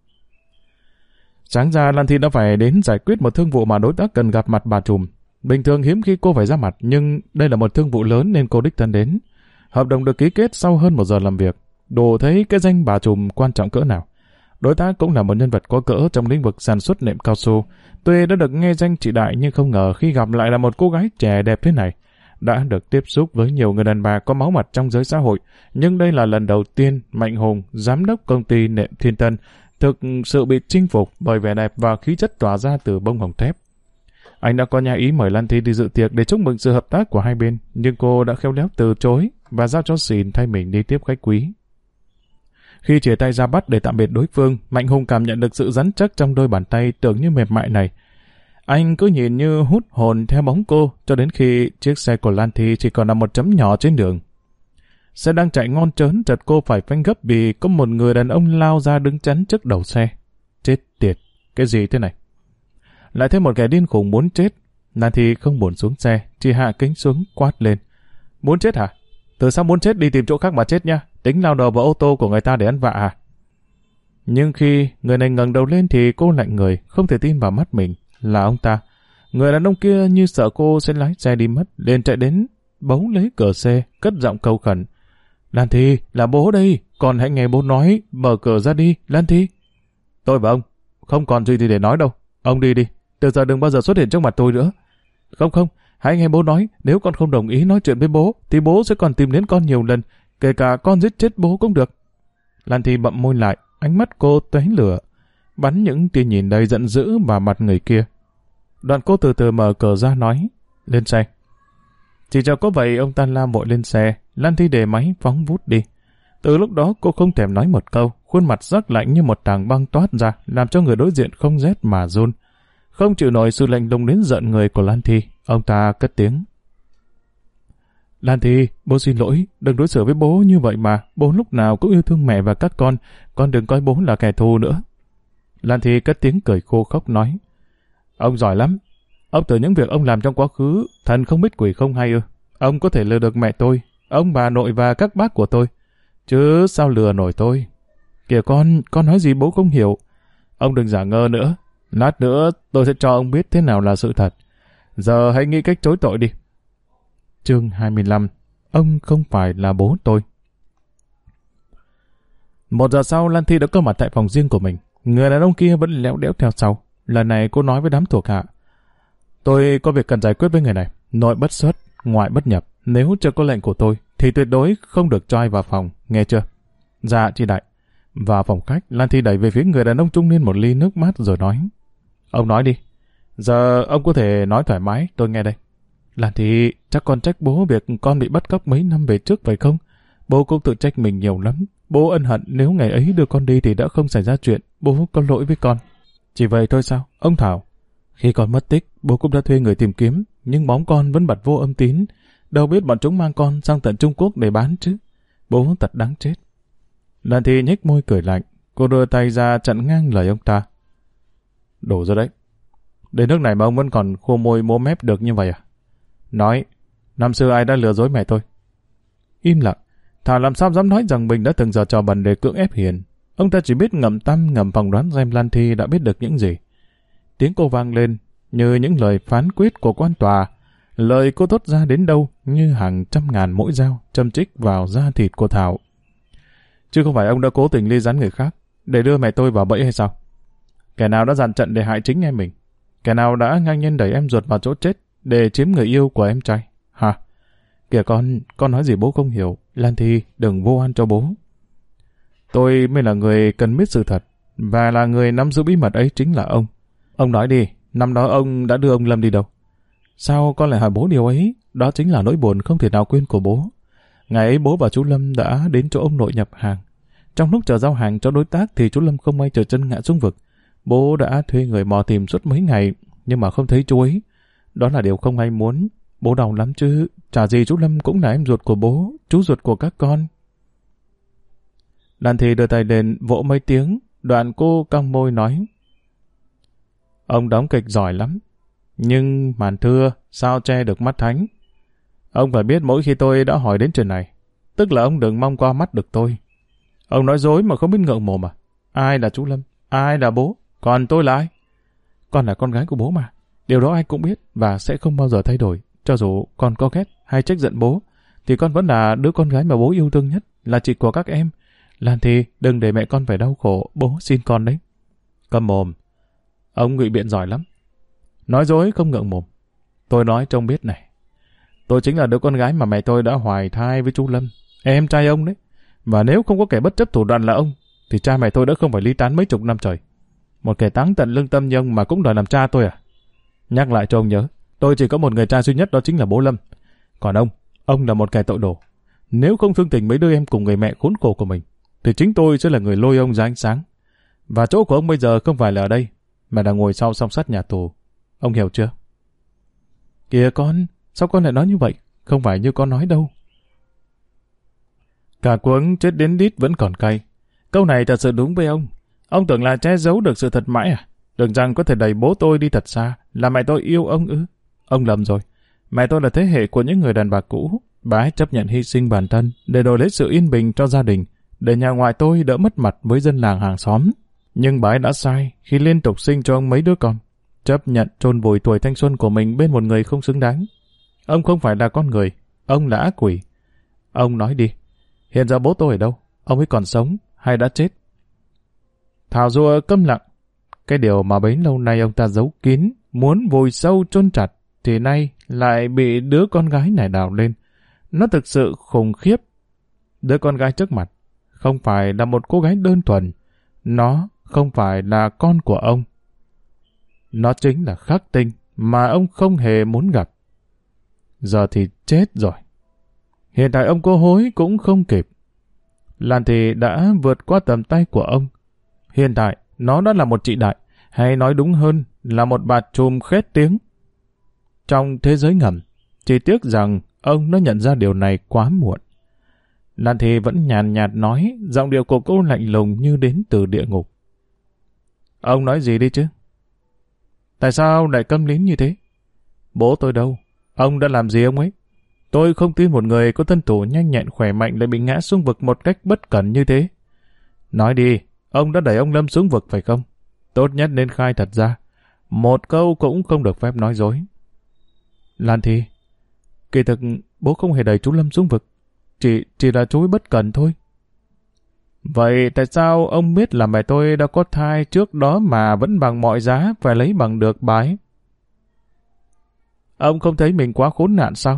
Sáng ra Lan Thi đã phải đến giải quyết một thương vụ mà đối tác cần gặp mặt bà trùm. Bình thường hiếm khi cô phải ra mặt, nhưng đây là một thương vụ lớn nên cô đích thân đến. Hợp đồng được ký kết sau hơn 1 giờ làm việc. Đủ thấy cái danh bà trùm quan trọng cỡ nào. Đối tác cũng là một nhân vật có cỡ trong lĩnh vực sản xuất nệm cao su. Tuy đã được nghe danh chị đại nhưng không ngờ khi gặp lại là một cô gái trẻ đẹp thế này. Đã được tiếp xúc với nhiều người đàn bà có máu mặt trong giới xã hội, nhưng đây là lần đầu tiên Mạnh Hùng, giám đốc công ty nệm Thiên Tân, thực sự bị chinh phục bởi vẻ đẹp và khí chất tỏa ra từ bông hồng thép. Anh đã có nhà ý mời Lan Thi đi dự tiệc để chúc mừng sự hợp tác của hai bên, nhưng cô đã khéo léo từ chối và giao cho Sìn thay mình đi tiếp khách quý. Khi chia tay ra bắt để tạm biệt đối phương, Mạnh Hùng cảm nhận được sự rắn chắc trong đôi bàn tay tưởng như mềm mại này. Anh cứ nhìn như hút hồn theo bóng cô cho đến khi chiếc xe của Lan Thi chỉ còn là một chấm nhỏ trên đường. Xe đang chạy ngon trớn, chợt cô phải phanh gấp vì có một người đàn ông lao ra đứng chắn trước đầu xe. Chết tiệt, cái gì thế này? Lại thêm một kẻ điên khùng muốn chết. Lan Thi không buồn xuống xe, chỉ hạ kính xuống quát lên. Muốn chết hả? Từ sao muốn chết đi tìm chỗ khác mà chết nha, tính lao đầu vào ô tô của người ta để ăn vạ à? Nhưng khi người này ngẩng đầu lên thì cô lạnh người, không thể tin vào mắt mình, là ông ta. Người đàn ông kia như sợ cô sẽ lái xe đi mất, liền chạy đến, bấu lấy cửa xe, cất giọng cầu khẩn. Lan Thi, là bố đây, con hãy nghe bố nói, mở cửa ra đi, Lan Thi. Tôi và ông, không còn gì để nói đâu, ông đi đi, từ giờ đừng bao giờ xuất hiện trước mặt tôi nữa. Không, hãy nghe bố nói, nếu con không đồng ý nói chuyện với bố, thì bố sẽ còn tìm đến con nhiều lần, kể cả con giết chết bố cũng được. Lan Thi bậm môi lại, ánh mắt cô tóe lửa, bắn những tia nhìn đầy giận dữ vào mặt người kia. Đoạn cô từ từ mở cửa ra nói, lên xe. Chỉ cho có vậy ông ta lao vội lên xe, Lan Thi để máy phóng vút đi. Từ lúc đó cô không thèm nói một câu, khuôn mặt sắc lạnh như một tảng băng toát ra, làm cho người đối diện không rét mà run. Không chịu nổi sự lạnh lùng đến giận người của Lan Thi, ông ta cất tiếng. Lan Thi, bố xin lỗi, đừng đối xử với bố như vậy mà, bố lúc nào cũng yêu thương mẹ và các con đừng coi bố là kẻ thù nữa. Lan Thi cất tiếng cười khô khốc nói. Ông giỏi lắm, ông từ những việc ông làm trong quá khứ, thần không biết quỷ không hay ư. Ông có thể lừa được mẹ tôi, ông bà nội và các bác của tôi, chứ sao lừa nổi tôi. Kìa con nói gì bố không hiểu. Ông đừng giả ngơ nữa, lát nữa tôi sẽ cho ông biết thế nào là sự thật. Giờ hãy nghĩ cách chối tội đi. Chương 25. Ông không phải là bố tôi. 1 giờ sau, Lan Thi đã có mặt tại phòng riêng của mình. Người đàn ông kia vẫn léo đẽo theo sau. Lần này cô nói với đám thuộc hạ. Tôi có việc cần giải quyết với người này. Nội bất xuất, ngoại bất nhập. Nếu chưa có lệnh của tôi, thì tuyệt đối không được cho ai vào phòng, nghe chưa? Dạ, chị đại. Vào phòng khách, Lan Thi đẩy về phía người đàn ông trung niên một ly nước mát rồi nói. Ông nói đi. Giờ ông có thể nói thoải mái, tôi nghe đây. Lan Thi, chắc con trách bố việc con bị bắt cóc mấy năm về trước phải không? Bố cũng tự trách mình nhiều lắm. Bố ân hận nếu ngày ấy đưa con đi thì đã không xảy ra chuyện. Bố có lỗi với con. Chỉ vậy thôi sao? Ông Thảo. Khi con mất tích, bố cũng đã thuê người tìm kiếm, nhưng bóng con vẫn bật vô âm tín. Đâu biết bọn chúng mang con sang tận Trung Quốc để bán chứ. Bố thật đáng chết. Lan Thi nhếch môi cười lạnh. Cô đưa tay ra chặn ngang lời ông ta. Đổ ra đấy. Đến nước này mà ông vẫn còn khô môi múa mép được như vậy à? Nói, năm xưa ai đã lừa dối mẹ tôi? Im lặng. Thảo làm sao dám nói rằng mình đã từng giở trò bẩn để cưỡng ép Hiền. Ông ta chỉ biết ngầm tâm ngầm phỏng đoán xem Lan Thi đã biết được những gì. Tiếng cô vang lên như những lời phán quyết của quan tòa. Lời cô thốt ra đến đâu như hàng trăm ngàn mũi dao châm chích vào da thịt của Thảo. Chứ không phải ông đã cố tình ly gián người khác để đưa mẹ tôi vào bẫy hay sao? Kẻ nào đã dàn trận để hại chính em mình? Kẻ nào đã ngang nhiên đẩy em ruột vào chỗ chết để chiếm người yêu của em trai? Hả? Kìa con nói gì bố không hiểu. Lan Thi, đừng vô oan cho bố. Tôi mới là người cần biết sự thật, và là người nắm giữ bí mật ấy chính là ông. Ông nói đi, năm đó ông đã đưa ông Lâm đi đâu? Sao con lại hỏi bố điều ấy? Đó chính là nỗi buồn không thể nào quên của bố. Ngày ấy bố và chú Lâm đã đến chỗ ông nội nhập hàng. Trong lúc chờ giao hàng cho đối tác thì chú Lâm không may trượt chân ngã xuống vực. Bố đã thuê người mò tìm suốt mấy ngày, nhưng mà không thấy chú ấy. Đó là điều không ai muốn. Bố đau lắm chứ, chả gì chú Lâm cũng là em ruột của bố, chú ruột của các con. Lan Thi đưa tay lên vỗ mấy tiếng, đoạn cô cong môi nói. Ông đóng kịch giỏi lắm, nhưng màn thưa sao che được mắt thánh. Ông phải biết mỗi khi tôi đã hỏi đến chuyện này, tức là ông đừng mong qua mắt được tôi. Ông nói dối mà không biết ngượng mồm à? Ai là chú Lâm? Ai là bố? Còn tôi là ai? Con là con gái của bố mà. Điều đó ai cũng biết và sẽ không bao giờ thay đổi. Cho dù con có ghét hay trách giận bố, thì con vẫn là đứa con gái mà bố yêu thương nhất, là chị của các em. Lan Thi, đừng để mẹ con phải đau khổ, bố xin con đấy. Câm mồm. Ông ngụy biện giỏi lắm. Nói dối không ngượng mồm. Tôi nói trông biết này. Tôi chính là đứa con gái mà mẹ tôi đã hoài thai với chú Lâm, em trai ông đấy. Và nếu không có kẻ bất chấp thủ đoạn là ông, thì cha mẹ tôi đã không phải ly tán mấy chục năm trời. Một kẻ táng tận lương tâm như ông mà cũng đòi làm cha tôi à? Nhắc lại cho ông nhớ, tôi chỉ có một người cha duy nhất, đó chính là bố Lâm. Còn ông là một kẻ tội đồ. Nếu không thương tình mấy đứa em cùng người mẹ khốn khổ của mình, thì chính tôi sẽ là người lôi ông ra ánh sáng. Và chỗ của ông bây giờ không phải là ở đây, mà là ngồi sau song sắt nhà tù. Ông hiểu chưa? Kìa con, sao con lại nói như vậy? Không phải như con nói đâu. Cả cuống chết đến đít vẫn còn cay. Câu này thật sự đúng với ông. Ông tưởng là che giấu được sự thật mãi à? Tưởng rằng có thể đẩy bố tôi đi thật xa, là mẹ tôi yêu ông ư? Ông lầm rồi. Mẹ tôi là thế hệ của những người đàn bà cũ. Bà ấy chấp nhận hy sinh bản thân để đổi lấy sự yên bình cho gia đình, để nhà ngoại tôi đỡ mất mặt với dân làng hàng xóm. Nhưng bà ấy đã sai khi liên tục sinh cho ông mấy đứa con, chấp nhận chôn vùi tuổi thanh xuân của mình bên một người không xứng đáng. Ông không phải là con người, ông là ác quỷ. Ông nói đi, hiện giờ bố tôi ở đâu? Ông ấy còn sống hay đã chết? Thảo Dùa câm lặng. Cái điều mà bấy lâu nay ông ta giấu kín, muốn vùi sâu chôn chặt, thì nay lại bị đứa con gái này đào lên. Nó thực sự khủng khiếp. Đứa con gái trước mặt không phải là một cô gái đơn thuần. Nó không phải là con của ông. Nó chính là khắc tinh mà ông không hề muốn gặp. Giờ thì chết rồi. Hiện tại ông có hối cũng không kịp. Lan Thị đã vượt qua tầm tay của ông. Hiện tại, nó đã là một chị đại, hay nói đúng hơn là một bà trùm khét tiếng. Trong thế giới ngầm, chỉ tiếc rằng ông đã nhận ra điều này quá muộn. Lan Thị vẫn nhàn nhạt nói, giọng điệu của cô lạnh lùng như đến từ địa ngục. Ông nói gì đi chứ? Tại sao lại câm nín như thế? Bố tôi đâu? Ông đã làm gì ông ấy? Tôi không tin một người có thân thủ nhanh nhẹn khỏe mạnh lại bị ngã xuống vực một cách bất cẩn như thế. Nói đi, ông đã đẩy ông Lâm xuống vực phải không? Tốt nhất nên khai thật ra. Một câu cũng không được phép nói dối. Lan Thị, kỳ thực bố không hề đẩy chú Lâm xuống vực. Chỉ là chú ấy bất cẩn thôi. Vậy tại sao ông biết là mẹ tôi đã có thai trước đó mà vẫn bằng mọi giá phải lấy bằng được bà ấy? Ông không thấy mình quá khốn nạn sao?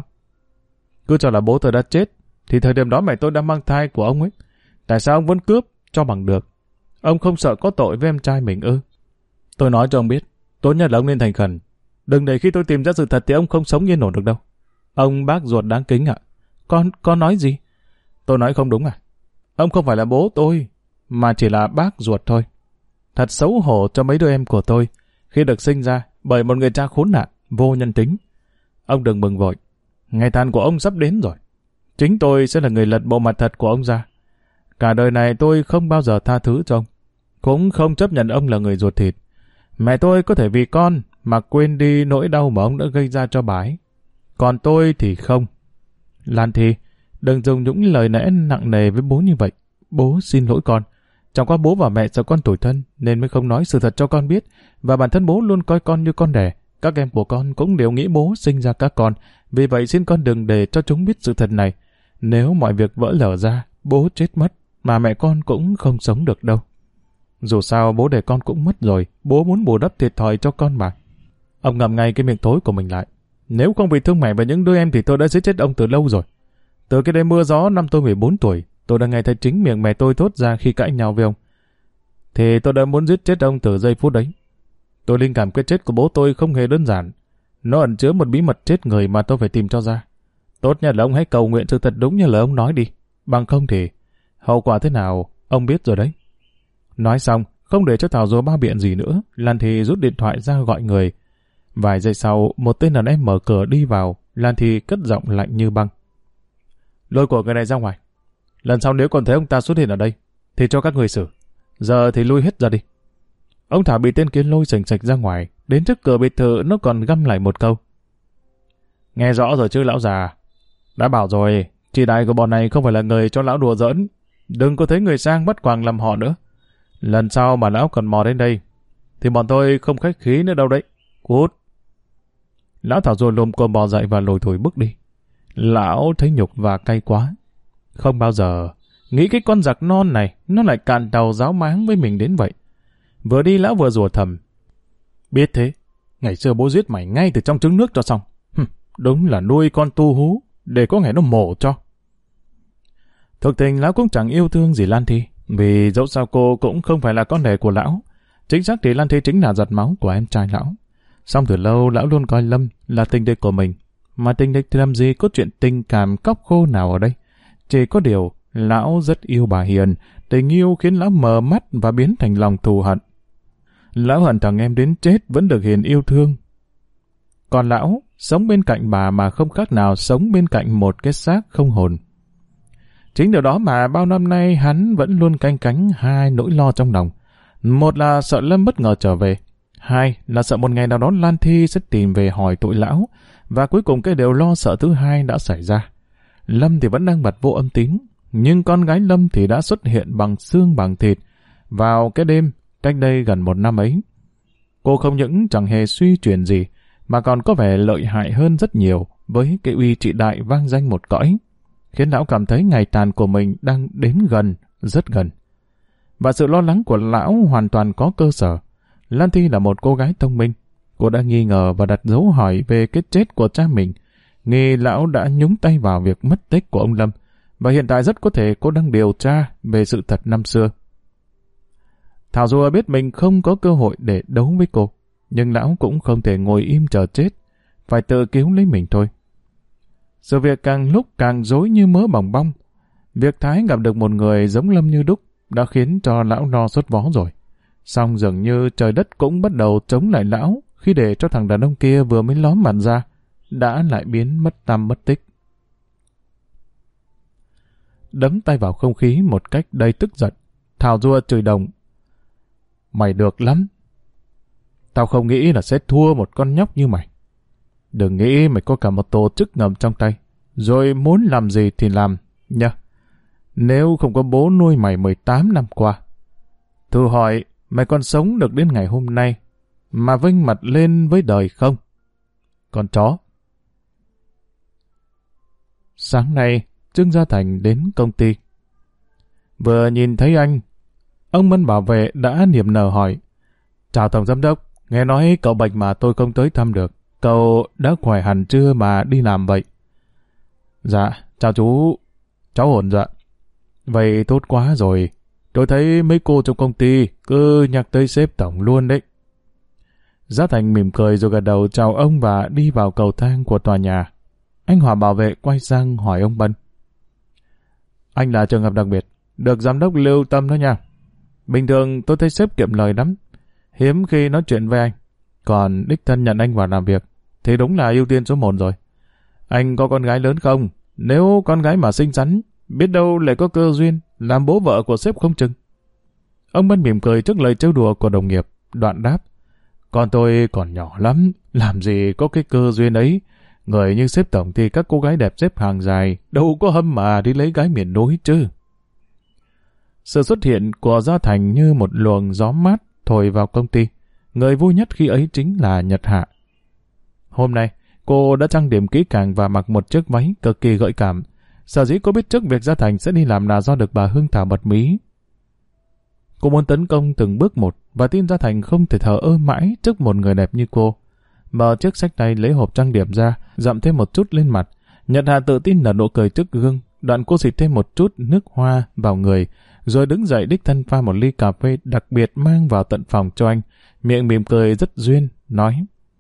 Cứ cho là bố tôi đã chết, thì thời điểm đó mẹ tôi đã mang thai của ông ấy. Tại sao ông vẫn cướp cho bằng được? Ông không sợ có tội với em trai mình ư? Tôi nói cho ông biết, tốt nhất là ông nên thành khẩn. Đừng để khi tôi tìm ra sự thật thì ông không sống yên ổn được đâu. Ông bác ruột đáng kính ạ. Con nói gì? Tôi nói không đúng à? Ông không phải là bố tôi, mà chỉ là bác ruột thôi. Thật xấu hổ cho mấy đứa em của tôi khi được sinh ra bởi một người cha khốn nạn, vô nhân tính. Ông đừng mừng vội. Ngày tàn của ông sắp đến rồi. Chính tôi sẽ là người lật bộ mặt thật của ông ra. Cả đời này tôi không bao giờ tha thứ cho ông. Cũng không chấp nhận ông là người ruột thịt. Mẹ tôi có thể vì con mà quên đi nỗi đau mà ông đã gây ra cho bà ấy. Còn tôi thì không. Lan Thị, đừng dùng những lời lẽ nặng nề với bố như vậy. Bố xin lỗi con. Chẳng qua bố và mẹ sợ con tủi thân nên mới không nói sự thật cho con biết. Và bản thân bố luôn coi con như con đẻ. Các em của con cũng đều nghĩ bố sinh ra các con. Vì vậy xin con đừng để cho chúng biết sự thật này. Nếu mọi việc vỡ lở ra, bố chết mất, mà mẹ con cũng không sống được đâu. Dù sao bố để con cũng mất rồi, bố muốn bù đắp thiệt thòi cho con mà. Ông ngậm ngay cái miệng thối của mình lại. Nếu không vì thương mẹ và những đứa em thì tôi đã giết chết ông từ lâu rồi. Từ cái đêm mưa gió năm tôi 14 tuổi, tôi đã nghe thấy chính miệng mẹ tôi thốt ra khi cãi nhau với ông. Thì tôi đã muốn giết chết ông từ giây phút đấy. Tôi linh cảm cái chết của bố tôi không hề đơn giản. Nó ẩn chứa một bí mật chết người mà tôi phải tìm cho ra. Tốt nhất là ông hãy cầu nguyện sự thật đúng như lời ông nói đi. Bằng không thì hậu quả thế nào ông biết rồi đấy. Nói xong, không để cho Thảo Dùa bao biện gì nữa, Lan Thị rút điện thoại ra gọi người. Vài giây sau, một tên đàn em mở cửa đi vào, Lan Thị cất giọng lạnh như băng. Lôi của người này ra ngoài. Lần sau nếu còn thấy ông ta xuất hiện ở đây, thì cho các người xử. Giờ thì lui hết ra đi. Ông Thảo bị tên kia lôi sành sạch ra ngoài, đến trước cửa biệt thự nó còn găm lại một câu. Nghe rõ rồi chứ lão già. Đã bảo rồi, chị đại của bọn này không phải là người cho lão đùa giỡn. Đừng có thấy người sang bắt quàng làm họ nữa. Lần sau mà lão còn mò đến đây, thì bọn tôi không khách khí nữa đâu đấy. Cút. Lão Thảo rồi lồm cồm bò dậy và lùi thủi bước đi. Lão thấy nhục và cay quá. Không bao giờ nghĩ cái con giặc non này nó lại cạn tàu giáo máng với mình đến vậy. Vừa đi lão vừa rủa thầm. Biết thế, ngày xưa bố giết mày ngay từ trong trứng nước cho xong. Đúng là nuôi con tu hú để có ngày nó mổ cho. Thực tình lão cũng chẳng yêu thương gì Lan Thị, vì dẫu sao cô cũng không phải là con đẻ của lão. Chính xác thì Lan Thị chính là giọt máu của em trai lão. Xong từ lâu lão luôn coi Lâm là tình địch của mình. Mà tình địch thì làm gì có chuyện tình cảm cóc khô nào ở đây. Chỉ có điều lão rất yêu bà Hiền. Tình yêu khiến lão mờ mắt và biến thành lòng thù hận. Lão hận thằng em đến chết vẫn được Hiền yêu thương. Còn lão sống bên cạnh bà mà không khác nào sống bên cạnh một cái xác không hồn. Chính điều đó mà bao năm nay hắn vẫn luôn canh cánh hai nỗi lo trong lòng. Một là sợ Lâm bất ngờ trở về. Hai là sợ một ngày nào đó Lan Thi sẽ tìm về hỏi tội lão, và cuối cùng cái điều lo sợ thứ hai đã xảy ra. Lâm thì vẫn đang bật vô âm tín, nhưng con gái Lâm thì đã xuất hiện bằng xương bằng thịt vào cái đêm cách đây gần 1 năm ấy. Cô không những chẳng hề suy chuyển gì, mà còn có vẻ lợi hại hơn rất nhiều với cái uy trị đại vang danh một cõi, khiến lão cảm thấy ngày tàn của mình đang đến gần, rất gần. Và sự lo lắng của lão hoàn toàn có cơ sở. Lan Thi là một cô gái thông minh. Cô đã nghi ngờ và đặt dấu hỏi về cái chết của cha mình, nghi lão đã nhúng tay vào việc mất tích của ông Lâm, và hiện tại rất có thể cô đang điều tra về sự thật năm xưa. Thảo Dùa biết mình không có cơ hội để đấu với cô, nhưng lão cũng không thể ngồi im chờ chết, phải tự cứu lấy mình thôi. Sự việc càng lúc càng rối như mớ bòng bong. Việc Thái gặp được một người giống Lâm như đúc đã khiến cho lão lo sốt vó rồi. Song dường như trời đất cũng bắt đầu chống lại lão khi để cho thằng đàn ông kia vừa mới lóm mặt ra, đã lại biến mất tăm mất tích. Đấm tay vào không khí một cách đầy tức giận, Thảo Dùa chửi đồng. Mày được lắm. Tao không nghĩ là sẽ thua một con nhóc như mày. Đừng nghĩ mày có cả một tổ chức ngầm trong tay, rồi muốn làm gì thì làm, nha. Nếu không có bố nuôi mày 18 năm qua, thử hỏi mày còn sống được đến ngày hôm nay mà vênh mặt lên với đời không? Con chó. Sáng nay, Trương Gia Thành đến công ty. Vừa nhìn thấy anh, ông Mân bảo vệ đã niềm nở hỏi. Chào Tổng Giám đốc, nghe nói cậu bệnh mà tôi không tới thăm được. Cậu đã khỏe hẳn chưa mà đi làm vậy? Dạ, chào chú. Cháu ổn dạ. Vậy tốt quá rồi. Tôi thấy mấy cô trong công ty cứ nhắc tới sếp tổng luôn đấy. Gia Thành mỉm cười rồi gật đầu chào ông và đi vào cầu thang của tòa nhà. Anh Hòa bảo vệ quay sang hỏi ông Bân. Anh là trường hợp đặc biệt, được giám đốc lưu tâm đó nha. Bình thường tôi thấy sếp kiệm lời lắm, hiếm khi nói chuyện với anh. Còn đích thân nhận anh vào làm việc thì đúng là ưu tiên số 1 rồi. Anh có con gái lớn không? Nếu con gái mà xinh xắn, biết đâu lại có cơ duyên làm bố vợ của sếp không chừng. Ông Bân mỉm cười trước lời trêu đùa của đồng nghiệp, đoạn đáp. Con tôi còn nhỏ lắm, làm gì có cái cơ duyên ấy. Người như sếp tổng thì các cô gái đẹp xếp hàng dài, đâu có hâm mà đi lấy gái miền núi chứ. Sự xuất hiện của Gia Thành như một luồng gió mát thổi vào công ty. Người vui nhất khi ấy chính là Nhật Hạ. Hôm nay, cô đã trang điểm kỹ càng và mặc một chiếc váy cực kỳ gợi cảm. Sở dĩ cô biết trước việc Gia Thành sẽ đi làm là do được bà Hương Thảo bật mí. Cô muốn tấn công từng bước một và tin Gia Thành không thể thờ ơ mãi trước một người đẹp như cô. Mở chiếc xách tay lấy hộp trang điểm ra, dặm thêm một chút lên mặt. Nhật Hạ tự tin nở nụ cười trước gương, đoạn cô xịt thêm một chút nước hoa vào người, rồi đứng dậy đích thân pha một ly cà phê đặc biệt mang vào tận phòng cho anh. Miệng mỉm cười rất duyên, nói.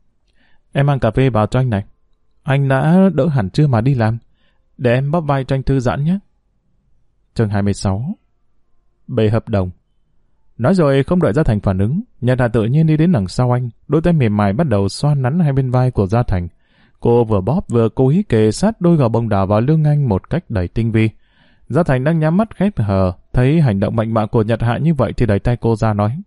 Em mang cà phê vào cho anh này. Anh đã đỡ hẳn chưa mà đi làm? Để em bóp vai cho anh thư giãn nhé. Chương 26. Bề hợp đồng. Nói rồi không đợi Gia Thành phản ứng, Nhật Hà tự nhiên đi đến đằng sau anh, đôi tay mềm mại bắt đầu xoa nắn hai bên vai của Gia Thành. Cô vừa bóp vừa cố ý kề sát đôi gò bông đào vào lưng anh một cách đầy tinh vi. Gia Thành đang nhắm mắt khép hờ, thấy hành động mạnh bạo của Nhật Hạ như vậy thì đẩy tay cô ra nói.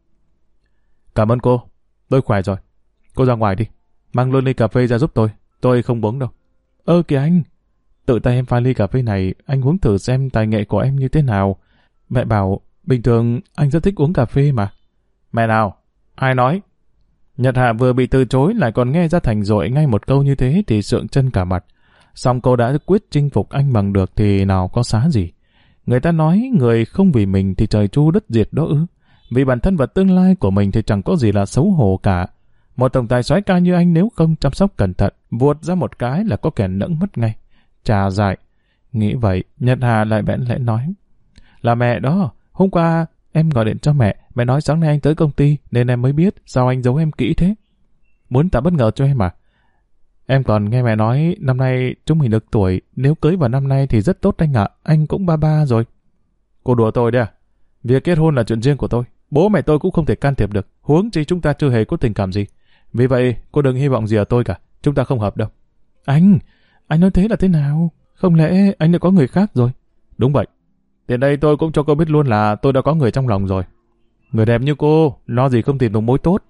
Cảm ơn cô, tôi khỏe rồi. Cô ra ngoài đi, mang luôn ly cà phê ra giúp tôi không uống đâu. Kìa anh, tự tay em pha ly cà phê này, anh uống thử xem tài nghệ của em như thế nào. Mẹ bảo, bình thường anh rất thích uống cà phê mà. Mẹ nào, ai nói? Nhật Hạ vừa bị từ chối lại còn nghe Gia Thành dội ngay một câu như thế thì sượng chân cả mặt. Song cô đã quyết chinh phục anh bằng được thì nào có xá gì. Người ta nói người không vì mình thì trời chu đất diệt đó ư. Vì bản thân và tương lai của mình thì chẳng có gì là xấu hổ cả. Một tổng tài soái ca như anh nếu không chăm sóc cẩn thận, vuột ra một cái là có kẻ nẫng mất ngay. Chà dại. Nghĩ vậy, Nhật Hà lại bẽn lẽn nói. Là mẹ đó, hôm qua em gọi điện cho mẹ nói sáng nay anh tới công ty nên em mới biết, sao anh giấu em kỹ thế? Muốn tạo bất ngờ cho em à? Em còn nghe mẹ nói năm nay chúng mình được tuổi, nếu cưới vào năm nay thì rất tốt anh ạ, anh cũng 33 rồi. Cô đùa tôi đấy à? Việc kết hôn là chuyện riêng của tôi, bố mẹ tôi cũng không thể can thiệp được, huống chi chúng ta chưa hề có tình cảm gì. Vì vậy cô đừng hy vọng gì ở tôi cả, chúng ta không hợp đâu. Anh nói thế là thế nào? Không lẽ anh đã có người khác rồi? Đúng vậy. Tiền đây tôi cũng cho cô biết luôn là tôi đã có người trong lòng rồi. Người đẹp như cô, lo gì không tìm được mối tốt.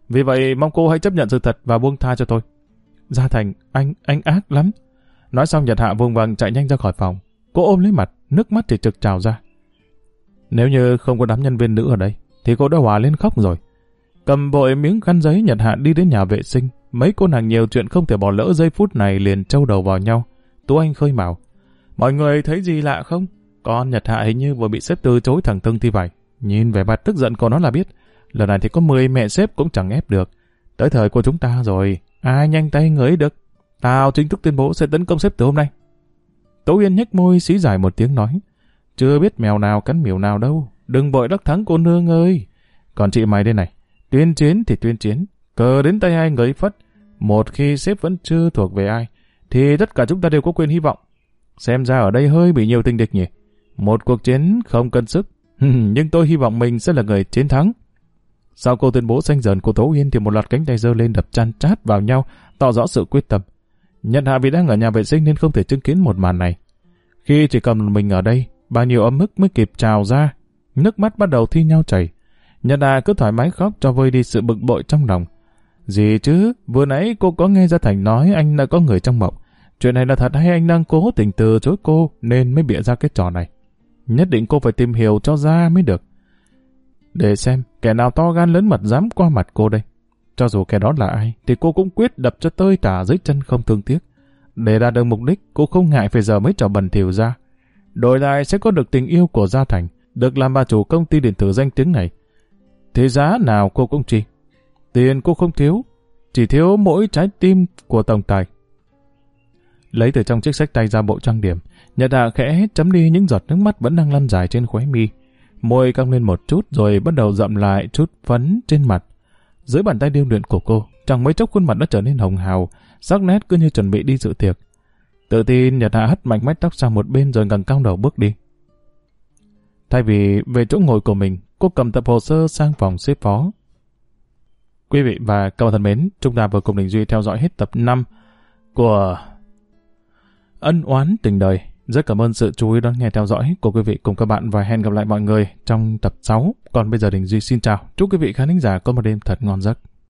Vì vậy mong cô hãy chấp nhận sự thật và buông tha cho tôi. Gia Thành, anh ác lắm. Nói xong Nhật Hạ vùng vằng chạy nhanh ra khỏi phòng. Cô ôm lấy mặt, nước mắt thì trực trào ra. Nếu như không có đám nhân viên nữ ở đây, thì cô đã hòa lên khóc rồi. Cầm vội miếng khăn giấy, Nhật Hạ đi đến nhà vệ sinh. Mấy cô nàng nhiều chuyện không thể bỏ lỡ giây phút này liền trâu đầu vào nhau. Tú Anh khơi mào. Mọi người thấy gì lạ không? Con Nhật Hạ hình như vừa bị sếp từ chối thẳng thừng thì phải. Nhìn vẻ mặt tức giận của nó là biết. Lần này thì có 10 mẹ sếp cũng chẳng ép được. Tới thời của chúng ta rồi, ai nhanh tay người ấy được. Tao chính thức tuyên bố sẽ tấn công sếp từ hôm nay. Tố Uyên nhếch môi xí dài một tiếng nói. Chưa biết mèo nào cắn miểu nào đâu. Đừng vội đắc thắng cô nương ơi. Còn chị mày đây này. Tuyên chiến thì tuyên chiến. Cờ đến tay ai người phất. Một khi sếp vẫn chưa thuộc về ai, thì tất cả chúng ta đều có quyền hy vọng. Xem ra ở đây hơi bị nhiều tình địch nhỉ. Một cuộc chiến không cân sức. Nhưng tôi hy vọng mình sẽ là người chiến thắng. Sau câu tuyên bố xanh dần của Tố Uyên thì một loạt cánh tay giơ lên đập chan chát vào nhau, tỏ rõ sự quyết tâm. Nhật Hạ vì đang ở nhà vệ sinh nên không thể chứng kiến một màn này. Khi chỉ cầm mình ở đây, bao nhiêu ấm ức mới kịp trào ra, nước mắt bắt đầu thi nhau chảy. Nhật Hạ cứ thoải mái khóc cho vơi đi sự bực bội trong lòng. Gì chứ, vừa nãy cô có nghe Gia Thành nói anh đã có người trong mộng. Chuyện này là thật hay anh đang cố tình từ chối cô nên mới bịa ra cái trò này? Nhất định cô phải tìm hiểu cho ra mới được. Để xem kẻ nào to gan lớn mật dám qua mặt cô đây. Cho dù kẻ đó là ai thì cô cũng quyết đập cho tơi tả dưới chân không thương tiếc. Để đạt được mục đích, cô không ngại phải dở mấy trò bẩn thỉu ra. Đổi lại sẽ có được tình yêu của Gia Thành, được làm bà chủ công ty điện tử danh tiếng này. Thế giá nào cô cũng chi. Tiền cô không thiếu, chỉ thiếu mỗi trái tim của tổng tài. Lấy từ trong chiếc xách tay ra bộ trang điểm, Nhật Hạ khẽ chấm đi những giọt nước mắt vẫn đang lăn dài trên khóe mi. Môi cong lên một chút rồi bắt đầu dậm lại chút phấn trên mặt. Dưới bàn tay điêu luyện của cô, chẳng mấy chốc khuôn mặt đã trở nên hồng hào, sắc nét cứ như chuẩn bị đi dự tiệc. Tự tin Nhật Hạ hất mạnh mái tóc sang một bên rồi ngẩng cao đầu bước đi. Thay vì về chỗ ngồi của mình, cô cầm tập hồ sơ sang phòng xếp phó. Quý vị và các bạn thân mến, chúng ta vừa cùng Đình Duy theo dõi hết tập 5 của Ân Oán Tình Đời. Rất cảm ơn sự chú ý đón nghe theo dõi của quý vị cùng các bạn và hẹn gặp lại mọi người trong tập 6. Còn bây giờ Đình Duy xin chào. Chúc quý vị khán thính giả có một đêm thật ngon giấc.